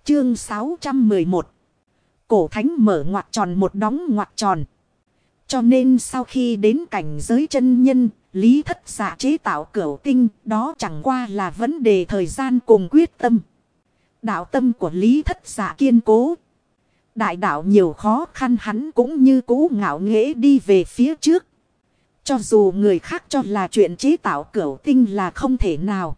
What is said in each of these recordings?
Chương 611. Cổ thánh mở ngoặc tròn một đóng ngoặc tròn. Cho nên sau khi đến cảnh giới chân nhân, Lý Thất Dạ chế tạo cửu tinh, đó chẳng qua là vấn đề thời gian cùng quyết tâm. Đạo tâm của Lý Thất Dạ kiên cố. Đại đạo nhiều khó khăn hắn cũng như cũ ngạo nghễ đi về phía trước. Cho dù người khác cho là chuyện chế tạo cửu tinh là không thể nào,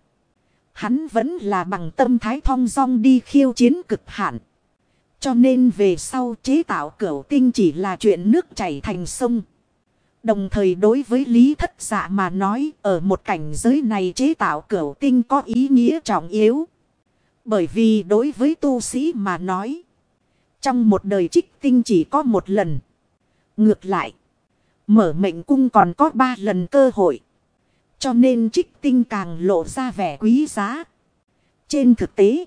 hắn vẫn là bằng tâm thái thong dong đi khiêu chiến cực hạn. Cho nên về sau chế tạo cửu tinh chỉ là chuyện nước chảy thành sông. Đồng thời đối với Lý Thất Dạ mà nói, ở một cảnh giới này chế tạo cửu tinh có ý nghĩa trọng yếu. Bởi vì đối với tu sĩ mà nói, trong một đời trích tinh chỉ có một lần. Ngược lại, mở mệnh cung còn có 3 lần cơ hội. Cho nên trích tinh càng lộ ra vẻ quý giá. Trên thực tế,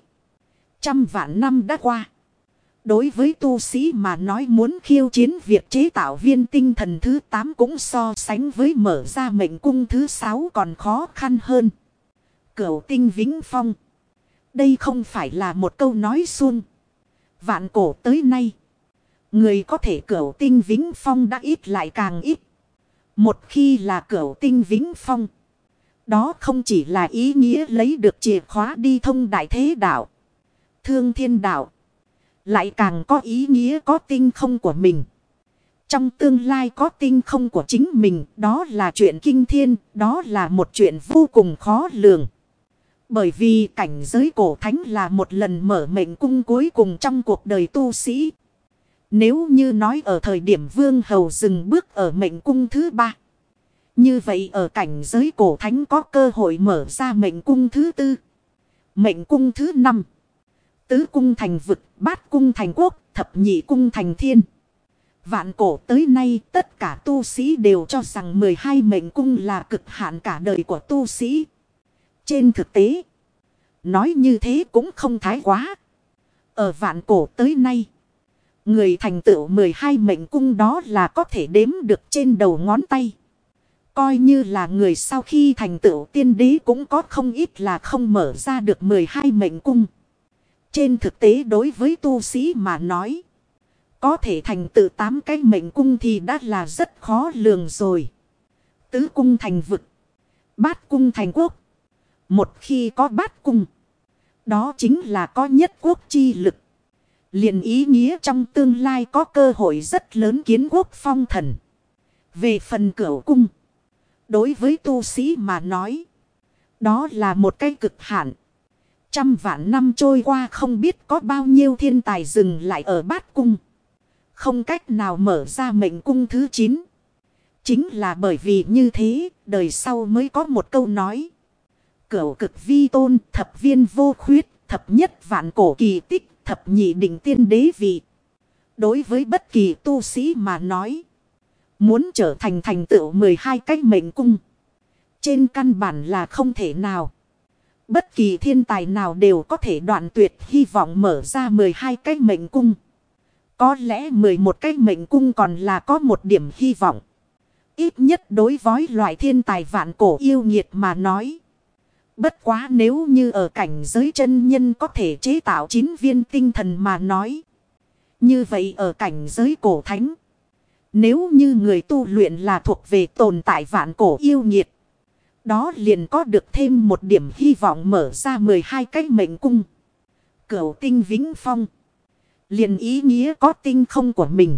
100 vạn năm đã qua. Đối với tu sĩ mà nói muốn khiêu chiến việc chế tạo viên tinh thần thứ 8 cũng so sánh với mở ra mệnh cung thứ 6 còn khó khăn hơn. Cửu tinh vĩnh phong. Đây không phải là một câu nói suông. Vạn cổ tới nay, người có thể cửu tinh vĩnh phong đã ít lại càng ít. Một khi là cửu tinh vĩnh phong, đó không chỉ là ý nghĩa lấy được chìa khóa đi thông đại thế đạo, thương thiên đạo, lại càng có ý nghĩa có tinh không của mình. Trong tương lai có tinh không của chính mình, đó là chuyện kinh thiên, đó là một chuyện vô cùng khó lường. Bởi vì cảnh giới cổ thánh là một lần mở mệnh cung cuối cùng trong cuộc đời tu sĩ. Nếu như nói ở thời điểm Vương Hầu dừng bước ở mệnh cung thứ 3. Như vậy ở cảnh giới cổ thánh có cơ hội mở ra mệnh cung thứ 4. Mệnh cung thứ 5. Tứ cung thành vực, bát cung thành quốc, thập nhị cung thành thiên. Vạn cổ tới nay tất cả tu sĩ đều cho rằng 12 mệnh cung là cực hạn cả đời của tu sĩ. Trên thực tế, nói như thế cũng không thái quá. Ở vạn cổ tới nay, người thành tựu 12 mệnh cung đó là có thể đếm được trên đầu ngón tay. Coi như là người sau khi thành tựu tiên đế cũng có không ít là không mở ra được 12 mệnh cung. Trên thực tế đối với tu sĩ mà nói, có thể thành tựu 8 cái mệnh cung thì đã là rất khó lường rồi. Tứ cung thành vực, bát cung thành quốc. Một khi có bát cung, đó chính là có nhất quốc chi lực. Liền ý nghĩa trong tương lai có cơ hội rất lớn kiến quốc phong thần. Về phần cửu cung, đối với tu sĩ mà nói, đó là một cái cực hạn. 100 vạn năm trôi qua không biết có bao nhiêu thiên tài dừng lại ở bát cung, không cách nào mở ra mệnh cung thứ 9. Chính là bởi vì như thế, đời sau mới có một câu nói: cửu cực vi tôn, thập viên vô khuyết, thập nhất vạn cổ kỳ tích, thập nhị đỉnh tiên đế vị. Đối với bất kỳ tu sĩ mà nói, muốn trở thành thành tựu 12 cái mệnh cung, trên căn bản là không thể nào. Bất kỳ thiên tài nào đều có thể đoạn tuyệt hy vọng mở ra 12 cái mệnh cung. Có lẽ 11 cái mệnh cung còn là có một điểm hy vọng. Ít nhất đối với loại thiên tài vạn cổ yêu nghiệt mà nói. Bất quá nếu như ở cảnh giới chân nhân có thể chế tạo 9 viên tinh thần mà nói. Như vậy ở cảnh giới cổ thánh, nếu như người tu luyện là thuộc về tồn tại vạn cổ yêu nghiệt, đó liền có được thêm một điểm hy vọng mở ra 12 cái mệnh cung. Cửu tinh vĩnh phong, liền ý nghĩa có tinh không của mình.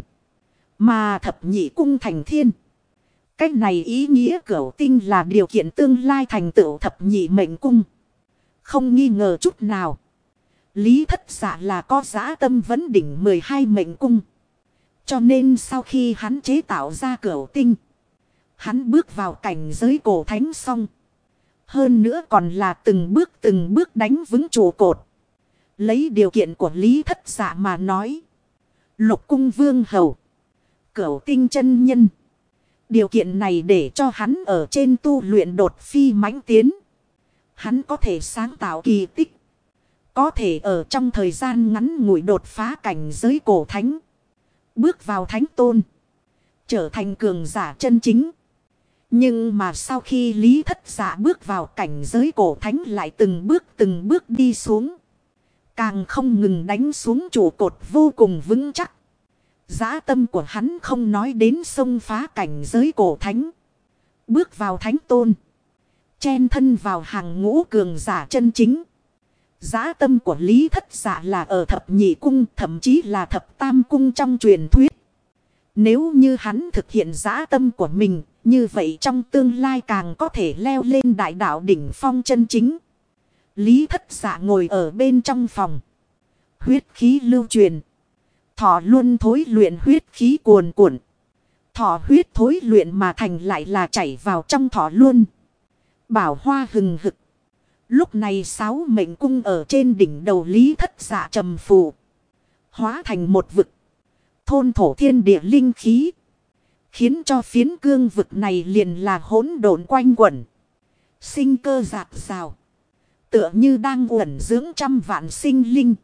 Mà thập nhị cung thành thiên, cái này ý nghĩa cửu tinh là điều kiện tương lai thành tựu thập nhị mệnh cung. Không nghi ngờ chút nào, Lý Thất Dạ là có dã tâm vấn đỉnh 12 mệnh cung. Cho nên sau khi hắn chế tạo ra cửu tinh, hắn bước vào cảnh giới cổ thánh xong. Hơn nữa còn là từng bước đánh vững trụ cột. Lấy điều kiện của Lý Thất Dạ mà nói, Lục cung vương hầu, cửu tinh chân nhân, điều kiện này để cho hắn ở trên tu luyện đột phi mãnh tiến. Hắn có thể sáng tạo kỳ tích, có thể ở trong thời gian ngắn ngủi đột phá cảnh giới cổ thánh, bước vào thánh tôn, trở thành cường giả chân chính. Nhưng mà sau khi Lý Thất Dạ bước vào cảnh giới cổ thánh lại từng bước đi xuống. Càng không ngừng đánh xuống trụ cột vô cùng vững chắc. Dã tâm của hắn không nói đến xông phá cảnh giới cổ thánh. Bước vào thánh tôn. Chen thân vào hàng ngũ cường giả chân chính. Dã tâm của Lý Thất Dạ là ở thập nhị cung, thậm chí là thập tam cung trong truyền thuyết. Nếu như hắn thực hiện dã tâm của mình, như vậy trong tương lai càng có thể leo lên đại đạo đỉnh phong chân chính. Lý Thất Dạ ngồi ở bên trong phòng. Huyết khí lưu truyền. Thọ luân thối luyện huyết khí cuồn cuộn. Thọ huyết thối luyện mà thành lại là chảy vào trong thọ luân. Bảo hoa hừng hực. Lúc này 6 mệnh cung ở trên đỉnh đầu Lý Thất Dạ trầm phù. Hóa thành một vực. Thôn thổ thiên địa linh khí. Khiến cho phiến cương vực này liền là hỗn độn quanh quẩn. Sinh cơ dạt rào. Tựa như đang uẩn dưỡng trăm vạn sinh linh.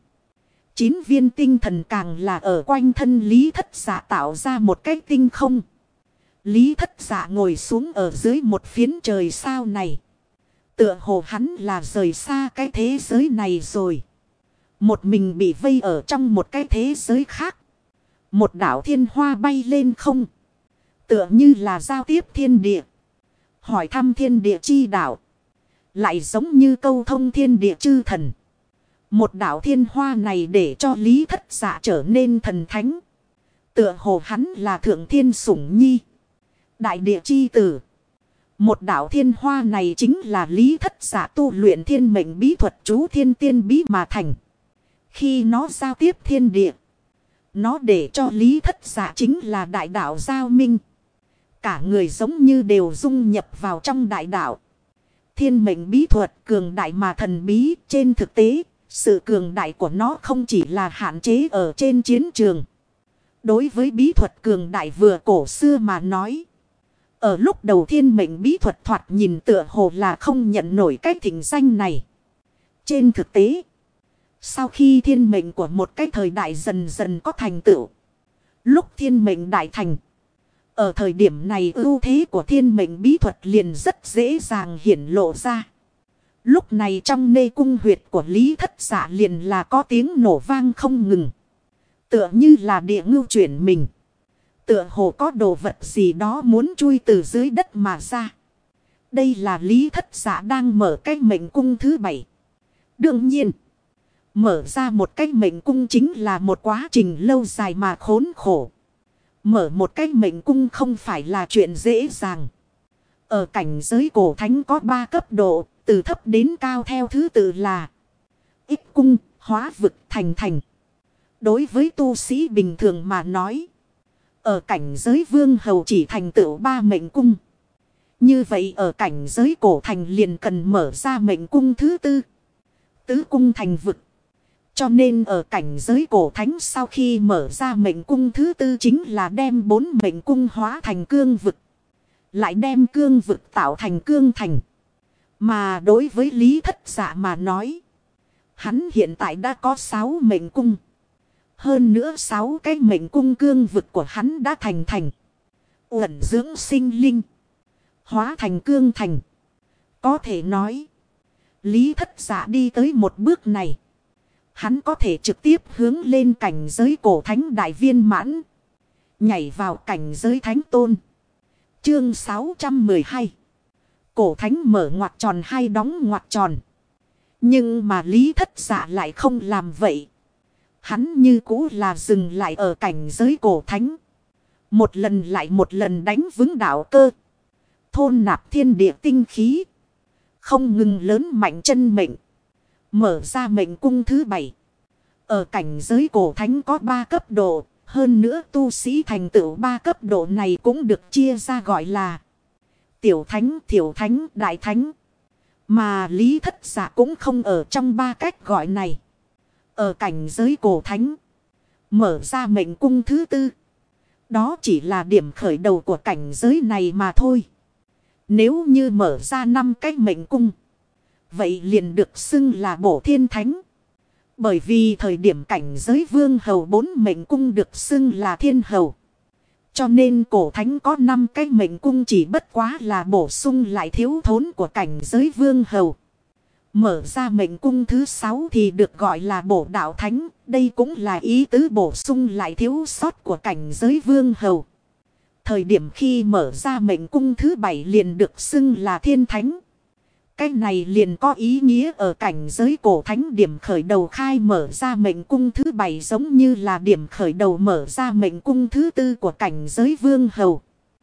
9 viên tinh thần càng là ở quanh thân Lý Thất Dạ tạo ra một cái tinh không. Lý Thất Dạ ngồi xuống ở dưới một phiến trời sao này. Tựa hồ hắn là rời xa cái thế giới này rồi. Một mình bị vây ở trong một cái thế giới khác. Một đảo thiên hoa bay lên không. Tựa như là giao tiếp thiên địa. Hỏi thăm thiên địa chi đảo. Lại giống như câu thông thiên địa chư thần. Một đảo thiên hoa này để cho Lý Thất Dạ trở nên thần thánh. Tựa hồ hắn là thượng thiên sủng nhi. Đại địa chi tử. Một đảo thiên hoa này chính là Lý Thất Dạ tu luyện thiên mệnh bí thuật chú thiên tiên bí mà thành. Khi nó giao tiếp thiên địa. Nó để cho Lý Thất Dạ chính là đại đạo giao minh. Cả người giống như đều dung nhập vào trong đại đạo. Thiên mệnh bí thuật cường đại mà thần bí. Trên thực tế, sự cường đại của nó không chỉ là hạn chế ở trên chiến trường. Đối với bí thuật cường đại vừa cổ xưa mà nói. Ở lúc đầu thiên mệnh bí thuật thoạt nhìn tựa hồ là không nhận nổi cái thịnh danh này. Trên thực tế, sau khi thiên mệnh của một cái thời đại dần dần có thành tựu. Lúc thiên mệnh đại thành. Ở thời điểm này ưu thế của thiên mệnh bí thuật liền rất dễ dàng hiển lộ ra. Lúc này trong nê cung huyệt của Lý Thất Dạ liền là có tiếng nổ vang không ngừng. Tựa như là địa ngưu chuyển mình. Tựa hồ có đồ vật gì đó muốn chui từ dưới đất mà ra. Đây là Lý Thất Dạ đang mở cái mệnh cung thứ 7. Đương nhiên, mở ra một cái mệnh cung chính là một quá trình lâu dài mà khốn khổ. Mở một cái mệnh cung không phải là chuyện dễ dàng. Ở cảnh giới cổ thánh có 3 cấp độ, từ thấp đến cao theo thứ tự là ít cung, hóa vực, thành thành. Đối với tu sĩ bình thường mà nói, ở cảnh giới vương hầu chỉ thành tựu 3 mệnh cung. Như vậy ở cảnh giới cổ thành liền cần mở ra mệnh cung thứ 4. Tứ cung thành vực. Cho nên ở cảnh giới cổ thánh sau khi mở ra mệnh cung thứ 4 chính là đem 4 mệnh cung hóa thành cương vực. Lại đem cương vực tạo thành cương thành. Mà đối với Lý Thất Dạ mà nói, hắn hiện tại đã có 6 mệnh cung. Hơn nữa 6 cái mệnh cung cương vực của hắn đã thành thành. Uẩn dưỡng sinh linh. Hóa thành cương thành. Có thể nói, Lý Thất Dạ đi tới một bước này. Hắn có thể trực tiếp hướng lên cảnh giới cổ thánh đại viên mãn. Nhảy vào cảnh giới thánh tôn. Chương 612. Cổ thánh mở ngoặc tròn hay đóng ngoặc tròn. Nhưng mà Lý Thất Dạ lại không làm vậy. Hắn như cũ là dừng lại ở cảnh giới cổ thánh. Một lần lại một lần đánh vững đạo cơ. Thôn nạp thiên địa tinh khí. Không ngừng lớn mạnh chân mệnh. Mở ra mệnh cung thứ 7. Ở cảnh giới cổ thánh có 3 cấp độ. Hơn nữa tu sĩ thành tựu 3 cấp độ này cũng được chia ra gọi là tiểu thánh, thiểu thánh, đại thánh. Mà Lý Thất Dạ cũng không ở trong 3 cách gọi này. Ở cảnh giới cổ thánh, mở ra mệnh cung thứ 4. Đó chỉ là điểm khởi đầu của cảnh giới này mà thôi. Nếu như mở ra 5 cái mệnh cung, vậy liền được xưng là bổ thiên thánh. Bởi vì thời điểm cảnh giới vương hầu 4 mệnh cung được xưng là thiên hầu. Cho nên cổ thánh có 5 cái mệnh cung chỉ bất quá là bổ sung lại thiếu thốn của cảnh giới vương hầu. Mở ra mệnh cung thứ 6 thì được gọi là bổ đạo thánh. Đây cũng là ý tứ bổ sung lại thiếu sót của cảnh giới vương hầu. Thời điểm khi mở ra mệnh cung thứ 7 liền được xưng là thiên thánh. Cái này liền có ý nghĩa ở cảnh giới cổ thánh điểm khởi đầu khai mở ra mệnh cung thứ 7 giống như là điểm khởi đầu mở ra mệnh cung thứ 4 của cảnh giới vương hầu.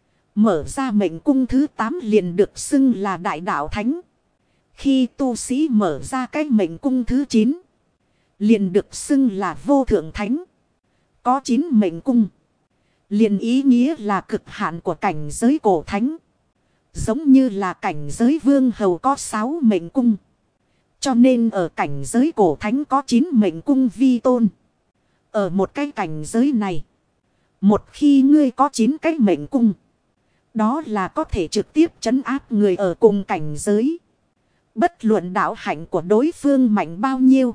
Mở ra mệnh cung thứ 8 liền được xưng là đại đạo thánh. Khi tu sĩ mở ra cái mệnh cung thứ 9 liền được xưng là vô thượng thánh. Có 9 mệnh cung liền ý nghĩa là cực hạn của cảnh giới cổ thánh. Giống như là cảnh giới vương hầu có 6 mệnh cung. Cho nên ở cảnh giới cổ thánh có 9 mệnh cung vi tôn. Ở một cái cảnh giới này, một khi ngươi có 9 cái mệnh cung, đó là có thể trực tiếp trấn áp người ở cùng cảnh giới. Bất luận đạo hạnh của đối phương mạnh bao nhiêu,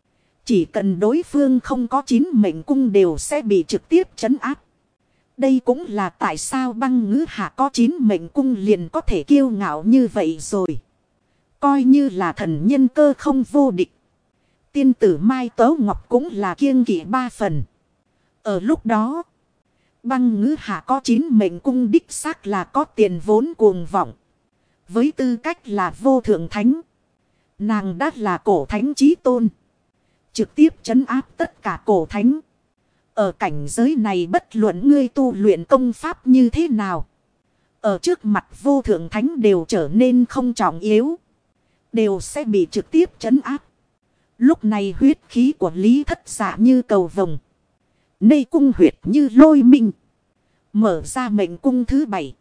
chỉ cần đối phương không có 9 mệnh cung đều sẽ bị trực tiếp trấn áp. Đây cũng là tại sao Băng Ngữ Hạ có 9 mệnh cung liền có thể kiêu ngạo như vậy rồi. Coi như là thần nhân cơ không vô địch. Tiên tử Mai Tấu Ngọc cũng là kiêng kỵ 3 phần. Ở lúc đó, Băng Ngữ Hạ có 9 mệnh cung đích xác là có tiền vốn cuồng vọng. Với tư cách là vô thượng thánh, nàng đã là cổ thánh chí tôn, trực tiếp trấn áp tất cả cổ thánh. Ở cảnh giới này bất luận ngươi tu luyện công pháp như thế nào, ở trước mặt vô thượng thánh đều trở nên không trọng yếu, đều sẽ bị trực tiếp trấn áp. Lúc này huyết khí của Lý Thất Dạ như cầu vồng, nê cung huyệt như lôi minh. Mở ra mệnh cung thứ 7,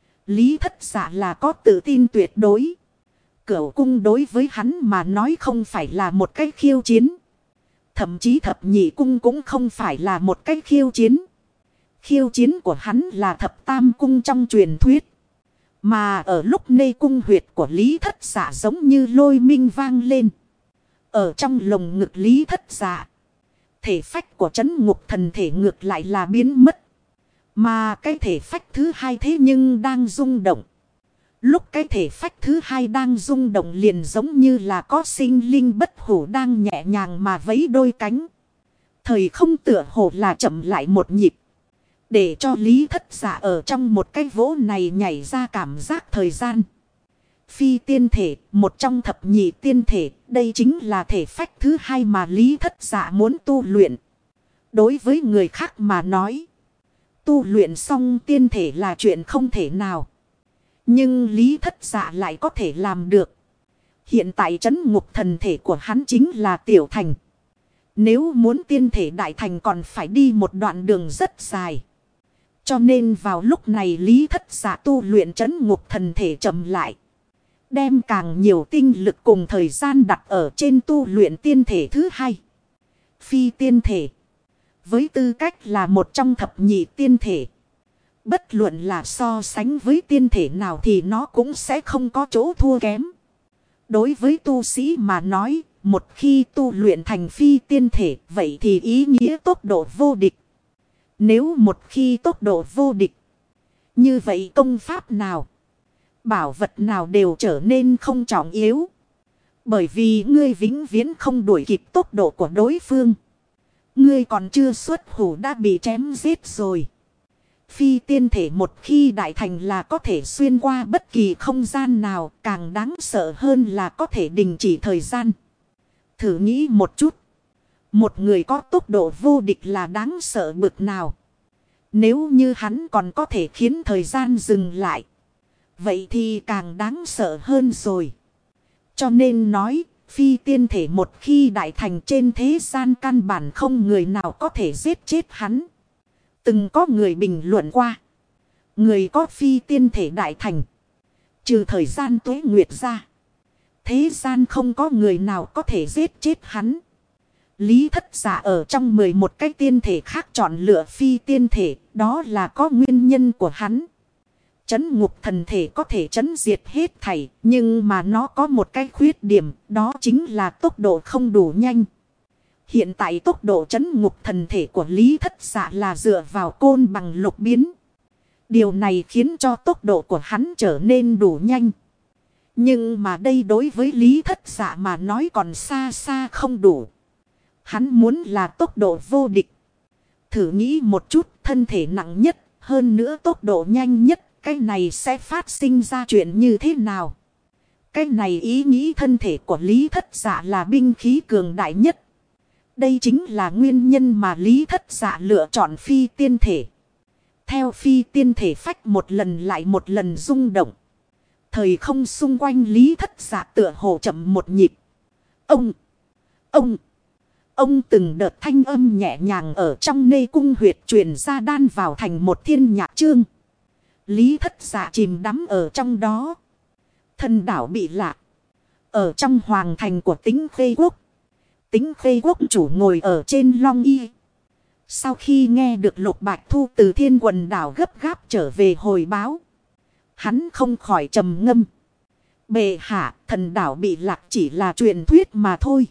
Lý Thất Dạ là có tự tin tuyệt đối. Cửu cung đối với hắn mà nói không phải là một cái khiêu chiến. Thậm chí thập nhị cung cũng không phải là một cái khiêu chiến. Khiêu chiến của hắn là thập tam cung trong truyền thuyết. Mà ở lúc nê cung huyệt của Lý Thất Dạ giống như lôi minh vang lên. Ở trong lồng ngực Lý Thất Dạ, thể phách của trấn ngục thần thể ngược lại là biến mất. Mà cái thể phách thứ hai thế nhưng đang rung động. Lúc cái thể phách thứ hai đang rung động liền giống như là có sinh linh bất hủ đang nhẹ nhàng mà vẫy đôi cánh. Thời không tựa hồ là chậm lại một nhịp. Để cho Lý Thất Dạ ở trong một cái vỗ này nhảy ra cảm giác thời gian. Phi tiên thể, một trong thập nhị tiên thể, đây chính là thể phách thứ hai mà Lý Thất Dạ muốn tu luyện. Đối với người khác mà nói, tu luyện xong tiên thể là chuyện không thể nào. Nhưng Lý Thất Dạ lại có thể làm được. Hiện tại trấn ngục thần thể của hắn chính là tiểu thành. Nếu muốn tiên thể đại thành còn phải đi một đoạn đường rất dài. Cho nên vào lúc này Lý Thất Dạ tu luyện trấn ngục thần thể chậm lại. Đem càng nhiều tinh lực cùng thời gian đặt ở trên tu luyện tiên thể thứ hai. Phi tiên thể. Với tư cách là một trong thập nhị tiên thể, bất luận là so sánh với tiên thể nào thì nó cũng sẽ không có chỗ thua kém. Đối với tu sĩ mà nói, một khi tu luyện thành phi tiên thể, vậy thì ý nghĩa tốc độ vô địch. Nếu một khi tốc độ vô địch, như vậy công pháp nào, bảo vật nào đều trở nên không trọng yếu. Bởi vì ngươi vĩnh viễn không đuổi kịp tốc độ của đối phương. Ngươi còn chưa xuất thủ đã bị chém giết rồi. Phi tiên thể một khi đại thành là có thể xuyên qua bất kỳ không gian nào, càng đáng sợ hơn là có thể đình chỉ thời gian. Thử nghĩ một chút. Một người có tốc độ vô địch là đáng sợ bực nào. Nếu như hắn còn có thể khiến thời gian dừng lại, vậy thì càng đáng sợ hơn rồi. Cho nên nói, phi tiên thể một khi đại thành trên thế gian căn bản không người nào có thể giết chết hắn. Từng có người bình luận qua. Người có phi tiên thể đại thành, trừ thời gian tuế nguyệt ra, thế gian không có người nào có thể giết chết hắn. Lý Thất Dạ ở trong 11 cái tiên thể khác chọn lựa phi tiên thể, đó là có nguyên nhân của hắn. Trấn ngục thần thể có thể trấn diệt hết thảy, nhưng mà nó có một cái khuyết điểm, đó chính là tốc độ không đủ nhanh. Hiện tại tốc độ trấn ngục thần thể của Lý Thất Dạ là dựa vào côn bằng lục biến. Điều này khiến cho tốc độ của hắn trở nên đủ nhanh. Nhưng mà đây đối với Lý Thất Dạ mà nói còn xa xa không đủ. Hắn muốn là tốc độ vô địch. Thử nghĩ một chút, thân thể nặng nhất, hơn nữa tốc độ nhanh nhất, cái này sẽ phát sinh ra chuyện như thế nào? Cái này ý nghĩ thân thể của Lý Thất Dạ là binh khí cường đại nhất. Đây chính là nguyên nhân mà Lý Thất Dạ lựa chọn phi tiên thể. Theo phi tiên thể phách một lần lại một lần rung động. Thời không xung quanh Lý Thất Dạ tựa hồ chậm một nhịp. Ông từng đợt thanh âm nhẹ nhàng ở trong nê cung huyệt truyền ra đan vào thành một thiên nhạc chương. Lý Thất Dạ chìm đắm ở trong đó. Thần đảo bị lạc. Ở trong hoàng thành của Tĩnh Khê Quốc. Tĩnh Khê Quốc chủ ngồi ở trên long y. Sau khi nghe được Lục Bạch Thu từ Thiên Quần đảo gấp gáp trở về hồi báo. Hắn không khỏi trầm ngâm. Bệ hạ, thần đảo bị lạc chỉ là truyền thuyết mà thôi.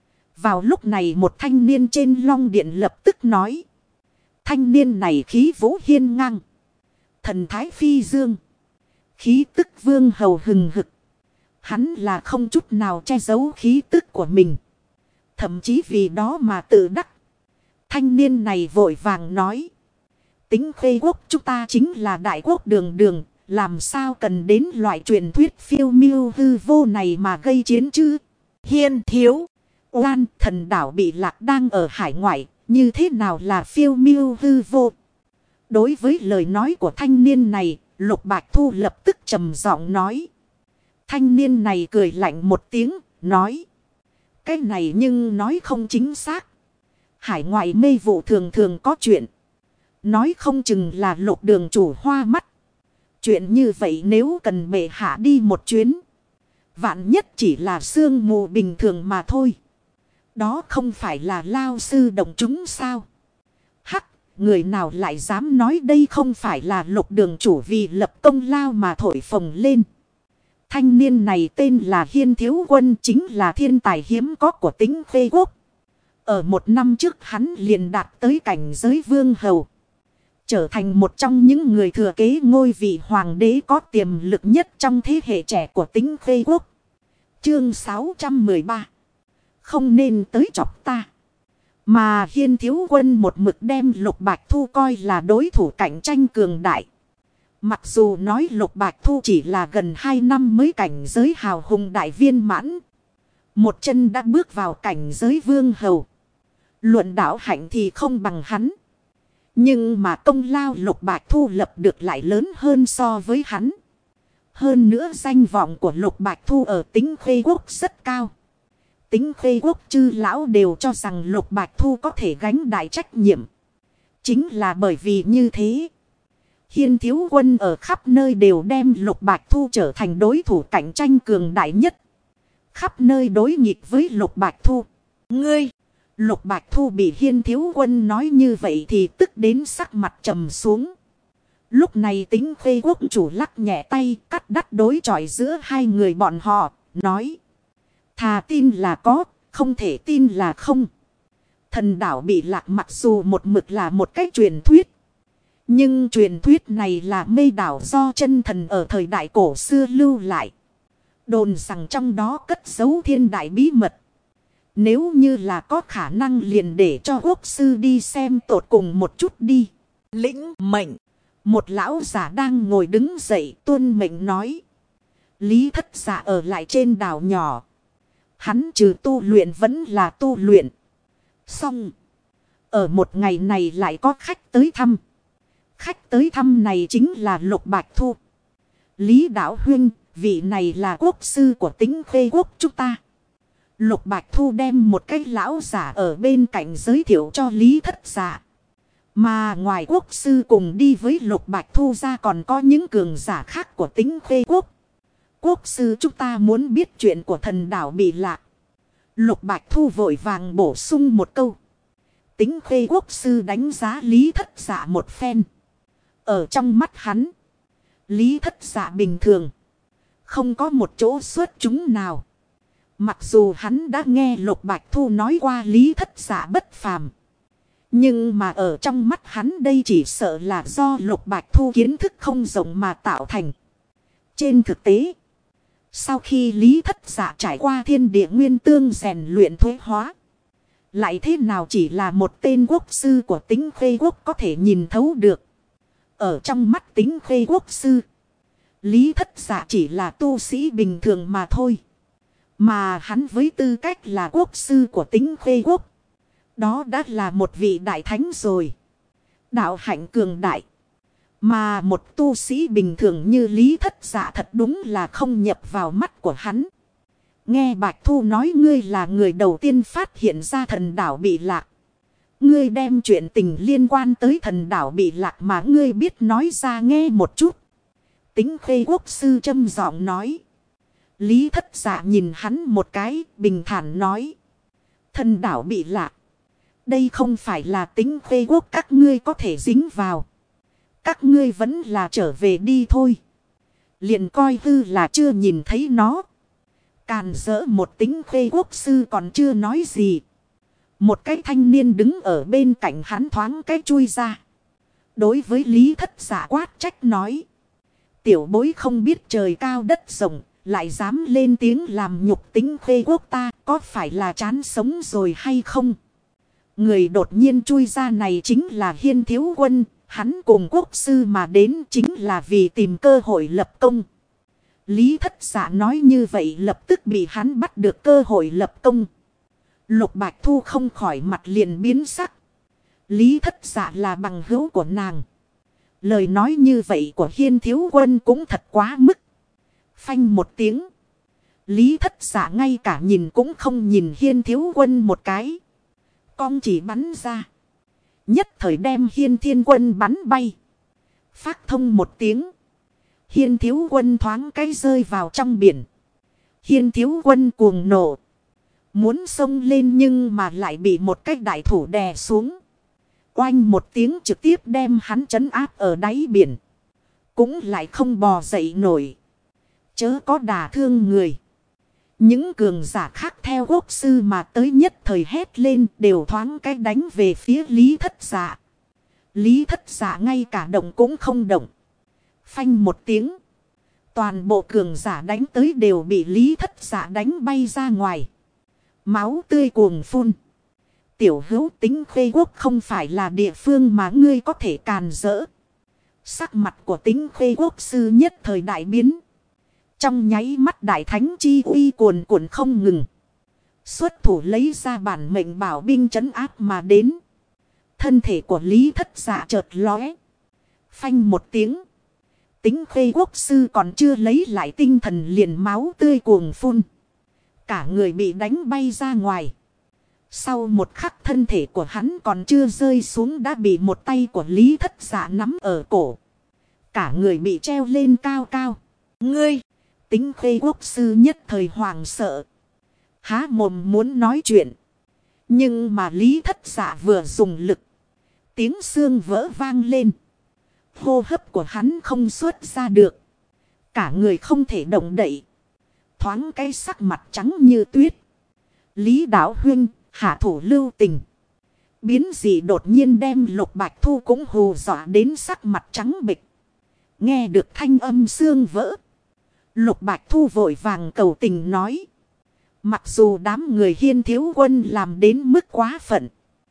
Vào lúc này một thanh niên trên long điện lập tức nói. Thanh niên này khí vũ hiên ngang. Thần thái phi dương. Khí tức vương hầu hừng hực. Hắn là không chút nào che giấu khí tức của mình. Thậm chí vì đó mà tự đắc. Thanh niên này vội vàng nói. Tĩnh Khê Quốc chúng ta chính là đại quốc đường đường. Làm sao cần đến loại truyền thuyết phiêu miêu hư vô này mà gây chiến chứ? Hiên thiếu. Oan thần đảo bị lạc đang ở hải ngoại. Như thế nào là phiêu miêu hư vô? Đối với lời nói của thanh niên này. Lục Bạch Thu lập tức trầm giọng nói. Thanh niên này cười lạnh một tiếng. Nói. Cái này nhưng nói không chính xác. Hải ngoại mê vụ thường thường có chuyện. Nói không chừng là Lục đường chủ hoa mắt. Chuyện như vậy nếu cần bệ hạ đi một chuyến. Vạn nhất chỉ là sương mù bình thường mà thôi. Đó không phải là lao sư động chúng sao? Hắc, người nào lại dám nói đây không phải là Lục đường chủ vì lập công lao mà thổi phồng lên. Thanh niên này tên là Hiên Thiếu Quân, chính là thiên tài hiếm có của Tĩnh Khê Quốc. Ở một năm trước hắn liền đạt tới cảnh giới vương hầu. Trở thành một trong những người thừa kế ngôi vị hoàng đế có tiềm lực nhất trong thế hệ trẻ của Tĩnh Khê Quốc. Chương 613. Không nên tới chọc ta. Mà Hiên Thiếu Quân một mực đem Lục Bạch Thu coi là đối thủ cạnh tranh cường đại. Mặc dù nói Lục Bạch Thu chỉ là gần 2 năm mới cảnh giới hào hùng đại viên mãn. Một chân đã bước vào cảnh giới vương hầu. Luận đạo hạnh thì không bằng hắn. Nhưng mà công lao Lục Bạch Thu lập được lại lớn hơn so với hắn. Hơn nữa danh vọng của Lục Bạch Thu ở Tĩnh Khê Quốc rất cao. Tĩnh Khê Quốc chư lão đều cho rằng Lục Bạch Thu có thể gánh đại trách nhiệm. Chính là bởi vì như thế. Hiên Thiếu Quân ở khắp nơi đều đem Lục Bạch Thu trở thành đối thủ cạnh tranh cường đại nhất. Khắp nơi đối nghịch với Lục Bạch Thu. Ngươi! Lục Bạch Thu bị Hiên Thiếu Quân nói như vậy thì tức đến sắc mặt trầm xuống. Lúc này Tĩnh Khê Quốc chủ lắc nhẹ tay cắt đứt đối chọi giữa hai người bọn họ, nói. Thà tin là có, không thể tin là không. Thần đảo bị lạc mặc dù một mực là một cái truyền thuyết. Nhưng truyền thuyết này là mê đảo do chân thần ở thời đại cổ xưa lưu lại. Đồn rằng trong đó cất giấu thiên đại bí mật. Nếu như là có khả năng liền để cho quốc sư đi xem tột cùng một chút đi. Lĩnh mệnh. Một lão giả đang ngồi đứng dậy tuân mệnh nói. Lý Thất Dạ ở lại trên đảo nhỏ. Hắn trừ tu luyện vẫn là tu luyện. Xong. Ở một ngày này lại có khách tới thăm. Khách tới thăm này chính là Lục Bạch Thu. Lý Đạo Huynh, vị này là quốc sư của Tĩnh Khê Quốc chúng ta. Lục Bạch Thu đem một cái lão giả ở bên cạnh giới thiệu cho Lý Thất Dạ. Mà ngoài quốc sư cùng đi với Lục Bạch Thu ra còn có những cường giả khác của Tĩnh Khê Quốc. Quốc sư chúng ta muốn biết chuyện của thần đảo bị lạc. Lục Bạch Thu vội vàng bổ sung một câu. Tĩnh Khê Quốc sư đánh giá Lý Thất Dạ một phen. Ở trong mắt hắn, Lý Thất Dạ bình thường. Không có một chỗ xuất chúng nào. Mặc dù hắn đã nghe Lục Bạch Thu nói qua Lý Thất Dạ bất phàm. Nhưng mà ở trong mắt hắn đây chỉ sợ là do Lục Bạch Thu kiến thức không rộng mà tạo thành. Trên thực tế, Sau khi Lý Thất Dạ trải qua thiên địa nguyên tương rèn luyện thuế hóa. Lại thế nào chỉ là một tên quốc sư của Tính Khê Quốc có thể nhìn thấu được. Ở trong mắt Tính Khê Quốc sư, Lý Thất Dạ chỉ là tu sĩ bình thường mà thôi. Mà hắn với tư cách là quốc sư của Tính Khê Quốc, đó đã là một vị đại thánh rồi. Đạo hạnh cường đại. Mà một tu sĩ bình thường như Lý Thất Dạ thật đúng là không nhập vào mắt của hắn. Nghe Bạch Thu nói ngươi là người đầu tiên phát hiện ra thần đảo bị lạc. Ngươi đem chuyện tình liên quan tới thần đảo bị lạc mà ngươi biết nói ra nghe một chút. Tính Khê Quốc sư trầm giọng nói. Lý Thất Dạ nhìn hắn một cái, bình thản nói. Thần đảo bị lạc. Đây không phải là Tính Khê Quốc các ngươi có thể dính vào. Các ngươi vẫn là trở về đi thôi. Liền coi hư là chưa nhìn thấy nó. Càn rỡ một Tính Khê Quốc sư còn chưa nói gì. Một cái thanh niên đứng ở bên cạnh hắn thoáng cái chui ra. Đối với Lý Thất Dạ quát trách nói. Tiểu bối không biết trời cao đất rộng, lại dám lên tiếng làm nhục Tính Khê Quốc ta, có phải là chán sống rồi hay không? Người đột nhiên chui ra này chính là Hiên Thiếu Quân, hắn cùng quốc sư mà đến chính là vì tìm cơ hội lập công. Lý Thất Dạ nói như vậy lập tức bị hắn bắt được cơ hội lập công. Lục Bạch Thu không khỏi mặt liền biến sắc. Lý Thất Dạ là bằng hữu của nàng. Lời nói như vậy của Hiên Thiếu Quân cũng thật quá mức. Phanh một tiếng. Lý Thất Dạ ngay cả nhìn cũng không nhìn Hiên Thiếu Quân một cái. Con chỉ bắn ra. Nhất thời đem Hiên Thiên Quân bắn bay. Phát thông một tiếng. Hiên Thiếu Quân thoáng cái rơi vào trong biển. Hiên Thiếu Quân cuồng nộ. Muốn xông lên nhưng mà lại bị một cái đại thủ đè xuống. Oanh một tiếng trực tiếp đem hắn trấn áp ở đáy biển. Cũng lại không bò dậy nổi. Chớ có đả thương người. Những cường giả khác theo quốc sư mà tới nhất thời hét lên đều thoáng cái đánh về phía Lý Thất Dạ. Lý Thất Dạ ngay cả động cũng không động. Phanh một tiếng. Toàn bộ cường giả đánh tới đều bị Lý Thất Dạ đánh bay ra ngoài. Máu tươi cuồng phun. Tiểu hữu Tính Khê Quốc không phải là địa phương mà ngươi có thể càn rỡ. Sắc mặt của Tính Khê Quốc sư nhất thời đại biến. Trong nháy mắt đại thánh chi uy cuồn cuộn không ngừng. Xuất thủ lấy ra bản mệnh bảo binh trấn áp mà đến. Thân thể của Lý Thất Dạ chợt lóe. Phanh một tiếng. Tính Khê Quốc sư còn chưa lấy lại tinh thần liền máu tươi cuồng phun. Cả người bị đánh bay ra ngoài. Sau một khắc thân thể của hắn còn chưa rơi xuống đã bị một tay của Lý Thất Dạ nắm ở cổ. Cả người bị treo lên cao cao. Ngươi! Tính Khê Quốc sư nhất thời hoàng sợ. Há mồm muốn nói chuyện. Nhưng mà Lý Thất Dạ vừa dùng lực. Tiếng xương vỡ vang lên. Hô hấp của hắn không xuất ra được. Cả người không thể động đậy. Thoáng cái sắc mặt trắng như tuyết. Lý Đạo Huynh, hạ thủ lưu tình. Biến dị đột nhiên đem Lục Bạch Thu cũng hù dọa đến sắc mặt trắng bệch. Nghe được thanh âm xương vỡ. Lục Bạch Thu vội vàng cầu tình nói. Mặc dù đám người Hiên Thiếu Quân làm đến mức quá phận.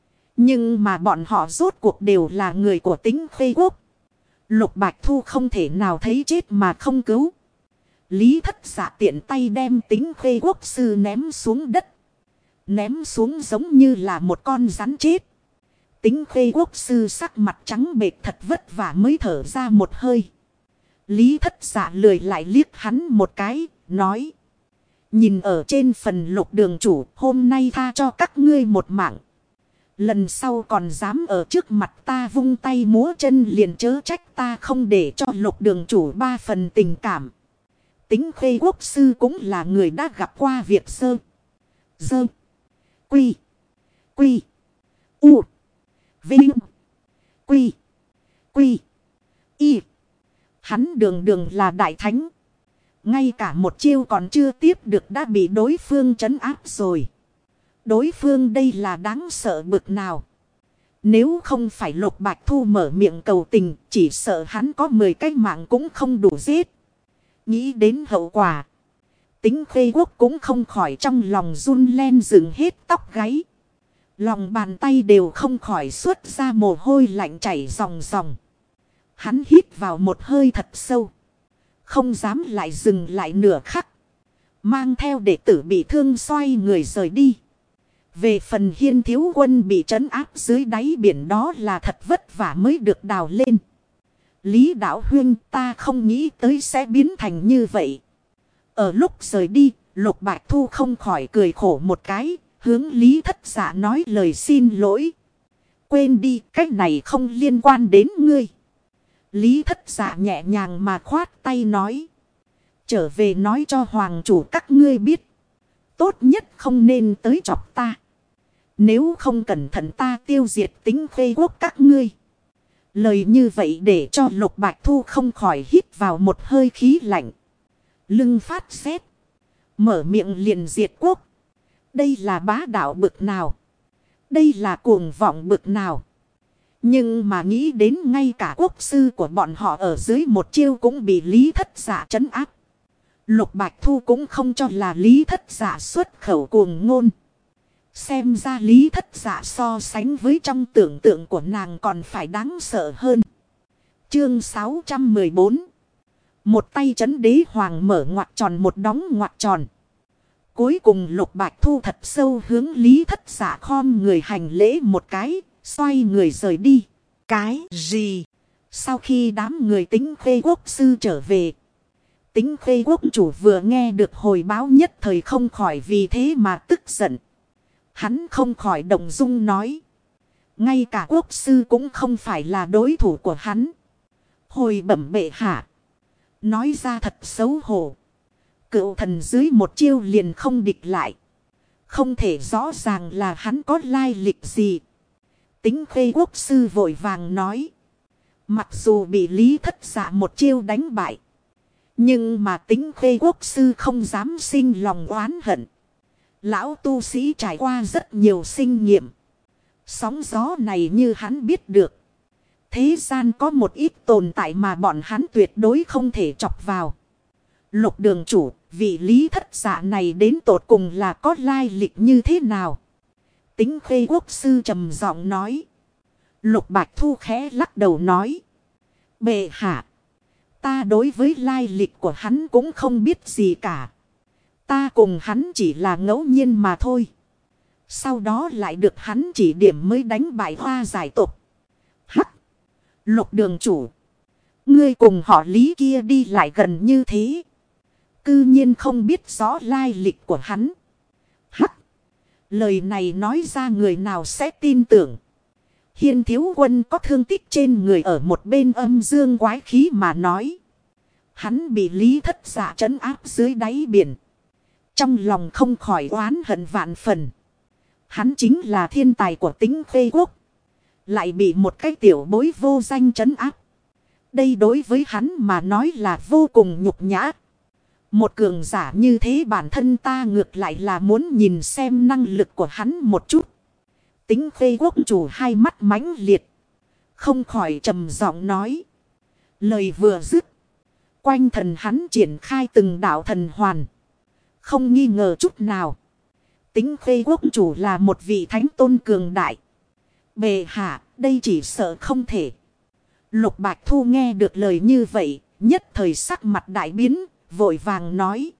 Nhưng mà bọn họ rốt cuộc đều là người của Tính Khê Quốc. Lục Bạch Thu không thể nào thấy chết mà không cứu. Lý Thất Dạ tiện tay đem Tính Khê Quốc sư ném xuống đất. Ném xuống giống như là một con rắn chết. Tính Khê Quốc sư sắc mặt trắng bệch thật vất vả mới thở ra một hơi. Lý Thất Dạ lười lại liếc hắn một cái, nói. Nhìn ở trên phần Lục đường chủ, hôm nay tha cho các ngươi một mạng. Lần sau còn dám ở trước mặt ta vung tay múa chân liền chớ trách ta không để cho Lục đường chủ 3 phần tình cảm. Tính Khê Quốc sư cũng là người đã gặp qua việc sơ. Dơ. Quy. Quy. U. Vinh. Quy. Quy. Y. Hắn đường đường là đại thánh. Ngay cả một chiêu còn chưa tiếp được đã bị đối phương trấn áp rồi. Đối phương đây là đáng sợ bực nào. Nếu không phải Lục Bạch Thu mở miệng cầu tình, chỉ sợ hắn có 10 cái mạng cũng không đủ giết. Nghĩ đến hậu quả. Tính Khê Quốc cũng không khỏi trong lòng run lên dựng hết tóc gáy. Lòng bàn tay đều không khỏi xuất ra mồ hôi lạnh chảy ròng ròng. Hắn hít vào một hơi thật sâu. Không dám lại dừng lại nửa khắc. Mang theo đệ tử bị thương xoay người rời đi. Về phần Hiên Thiếu Quân bị trấn áp dưới đáy biển đó là thật vất vả mới được đào lên. Lý Đạo Huynh, ta không nghĩ tới sẽ biến thành như vậy. Ở lúc rời đi, Lục Bạch Thu không khỏi cười khổ một cái, hướng Lý Thất Dạ nói lời xin lỗi. Quên đi, cách này không liên quan đến ngươi. Lý Thất Dạ nhẹ nhàng mà khoát tay nói. Trở về nói cho hoàng chủ các ngươi biết. Tốt nhất không nên tới chọc ta. Nếu không cẩn thận ta tiêu diệt Tính Khê Quốc các ngươi. Lời như vậy để cho Lục Bạch Thu không khỏi hít vào một hơi khí lạnh. Lưng phát xét. Mở miệng liền diệt quốc. Đây là bá đạo bực nào? Đây là cuồng vọng bực nào? Nhưng mà nghĩ đến ngay cả quốc sư của bọn họ ở dưới một chiêu cũng bị Lý Thất Dạ trấn áp. Lục Bạch Thu cũng không cho là Lý Thất Dạ xuất khẩu cuồng ngôn. Xem ra Lý Thất Dạ so sánh với trong tưởng tượng của nàng còn phải đáng sợ hơn. Chương 614. Một tay trấn đế hoàng mở ngoặc tròn một đóng ngoặc tròn. Cuối cùng Lục Bạch Thu thật sâu hướng Lý Thất Dạ khom người hành lễ một cái, xoay người rời đi. Cái gì? Sau khi đám người Tính Khê Quốc sư trở về, Tính Khê Quốc chủ vừa nghe được hồi báo nhất thời không khỏi vì thế mà tức giận. Hắn không khỏi động dung nói. Ngay cả quốc sư cũng không phải là đối thủ của hắn. Hồi bẩm bệ hạ. Nói ra thật xấu hổ. Cựu thần dưới một chiêu liền không địch lại. Không thể rõ ràng là hắn có lai lịch gì. Tính Khê Quốc sư vội vàng nói. Mặc dù bị Lý Thất Dạ một chiêu đánh bại. Nhưng mà Tính Khê Quốc sư không dám sinh lòng oán hận. Lão tu sĩ trải qua rất nhiều sinh nghiệm. Sóng gió này như hắn biết được. Thế gian có một ít tồn tại mà bọn hắn tuyệt đối không thể chọc vào. Lục đường chủ, vị Lý Thất Dạ này đến tột cùng là có lai lịch như thế nào? Tính Khê Quốc sư trầm giọng nói. Lục Bạch Thu khẽ lắc đầu nói. Bệ hạ, ta đối với lai lịch của hắn cũng không biết gì cả. Ta cùng hắn chỉ là ngẫu nhiên mà thôi. Sau đó lại được hắn chỉ điểm mới đánh bại Hoa giải tộc. Hắc! Lục đường chủ! Ngươi cùng họ Lý kia đi lại gần như thế. Cư nhiên không biết rõ lai lịch của hắn. Hắc! Lời này nói ra người nào sẽ tin tưởng. Hiên Thiếu Quân có thương tích trên người ở một bên âm dương quái khí mà nói. Hắn bị Lý Thất Dạ trấn áp dưới đáy biển. Trong lòng không khỏi oán hận vạn phần. Hắn chính là thiên tài của Tính Khê Quốc. Lại bị một cái tiểu bối vô danh trấn áp. Đây đối với hắn mà nói là vô cùng nhục nhã. Một cường giả như thế bản thân ta ngược lại là muốn nhìn xem năng lực của hắn một chút. Tính Khê Quốc chủ hai mắt mãnh liệt. Không khỏi trầm giọng nói. Lời vừa dứt. Quanh thần hắn triển khai từng đạo thần hoàn. Không nghi ngờ chút nào. Tính Khê Quốc chủ là một vị thánh tôn cường đại. Bệ hạ, đây chỉ sợ không thể. Lục Bạch Thu nghe được lời như vậy, nhất thời sắc mặt đại biến, vội vàng nói.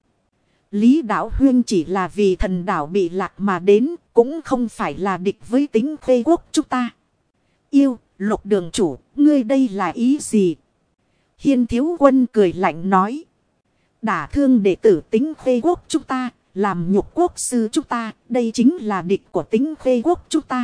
Lý Đạo Huyên chỉ là vì thần đảo bị lạc mà đến, cũng không phải là địch với Tính Khê Quốc chúng ta. Yêu, Lục đường chủ, ngươi đây là ý gì? Hiên Thiếu Quân cười lạnh nói. Đả thương đệ tử Tính Khê Quốc chúng ta, làm nhục quốc sư chúng ta, đây chính là địch của Tính Khê Quốc chúng ta.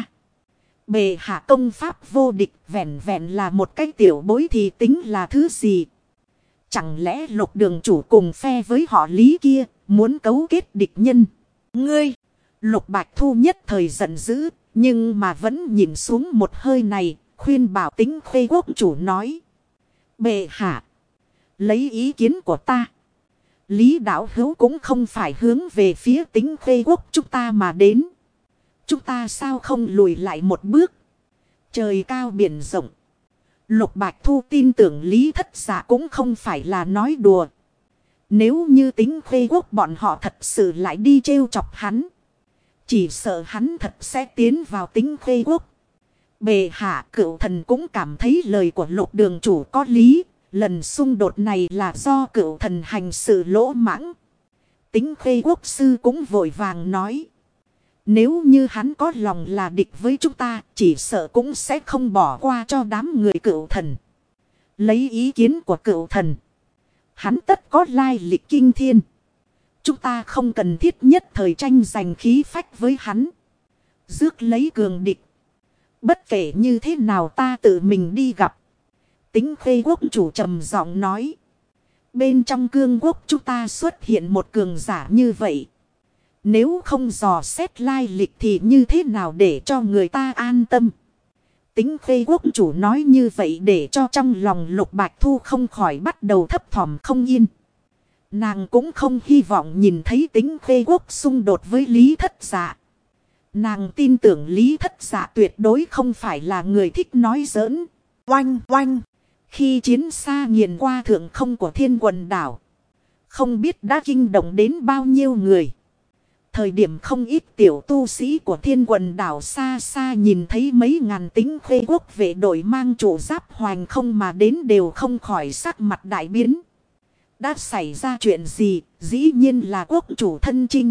Bệ hạ công pháp vô địch, vẹn vẹn là một cái tiểu bối thì tính là thứ gì? Chẳng lẽ Lục đường chủ cùng phe với họ Lý kia, muốn cấu kết địch nhân? Ngươi! Lục Bạch Thu nhất thời giận dữ, nhưng mà vẫn nhìn xuống một hơi này, khuyên bảo Tính Khê Quốc chủ nói. Bệ hạ! Lấy ý kiến của ta. Lý Đạo Hữu cũng không phải hướng về phía Tính Khê Quốc chúng ta mà đến. Chúng ta sao không lùi lại một bước? Trời cao biển rộng. Lục Bạch Thu tin tưởng Lý Thất Dạ cũng không phải là nói đùa. Nếu như Tính Khê Quốc bọn họ thật sự lại đi trêu chọc hắn. Chỉ sợ hắn thật sẽ tiến vào Tính Khê Quốc. Bệ hạ, cựu thần cũng cảm thấy lời của Lục đường chủ có lý. Lần xung đột này là do cựu thần hành sự lỗ mãng. Tính Khê Quốc sư cũng vội vàng nói. Nếu như hắn có lòng là địch với chúng ta, chỉ sợ cũng sẽ không bỏ qua cho đám người cựu thần. Lấy ý kiến của cựu thần, hắn tất có lai lịch kinh thiên. Chúng ta không cần thiết nhất thời tranh giành khí phách với hắn. Rước lấy cường địch. Bất kể như thế nào ta tự mình đi gặp. Tính Khê Quốc chủ trầm giọng nói. Bên trong cương quốc chúng ta xuất hiện một cường giả như vậy. Nếu không dò xét lai lịch thì như thế nào để cho người ta an tâm. Tính Khê Quốc chủ nói như vậy để cho trong lòng Lục Bạch Thu không khỏi bắt đầu thấp thỏm không yên. Nàng cũng không hy vọng nhìn thấy Tính Khê Quốc xung đột với Lý Thất Dạ. Nàng tin tưởng Lý Thất Dạ tuyệt đối không phải là người thích nói giỡn. Oanh oanh. Khi chiến xa nghiền qua thượng không của Thiên Quần Đảo. Không biết đã kinh động đến bao nhiêu người. Thời điểm không ít tiểu tu sĩ của Thiên Quần Đảo xa xa nhìn thấy mấy ngàn Tính Khê Quốc vệ đội mang trụ giáp hoành không mà đến đều không khỏi sắc mặt đại biến. Đã xảy ra chuyện gì? Dĩ nhiên là quốc chủ thân chinh.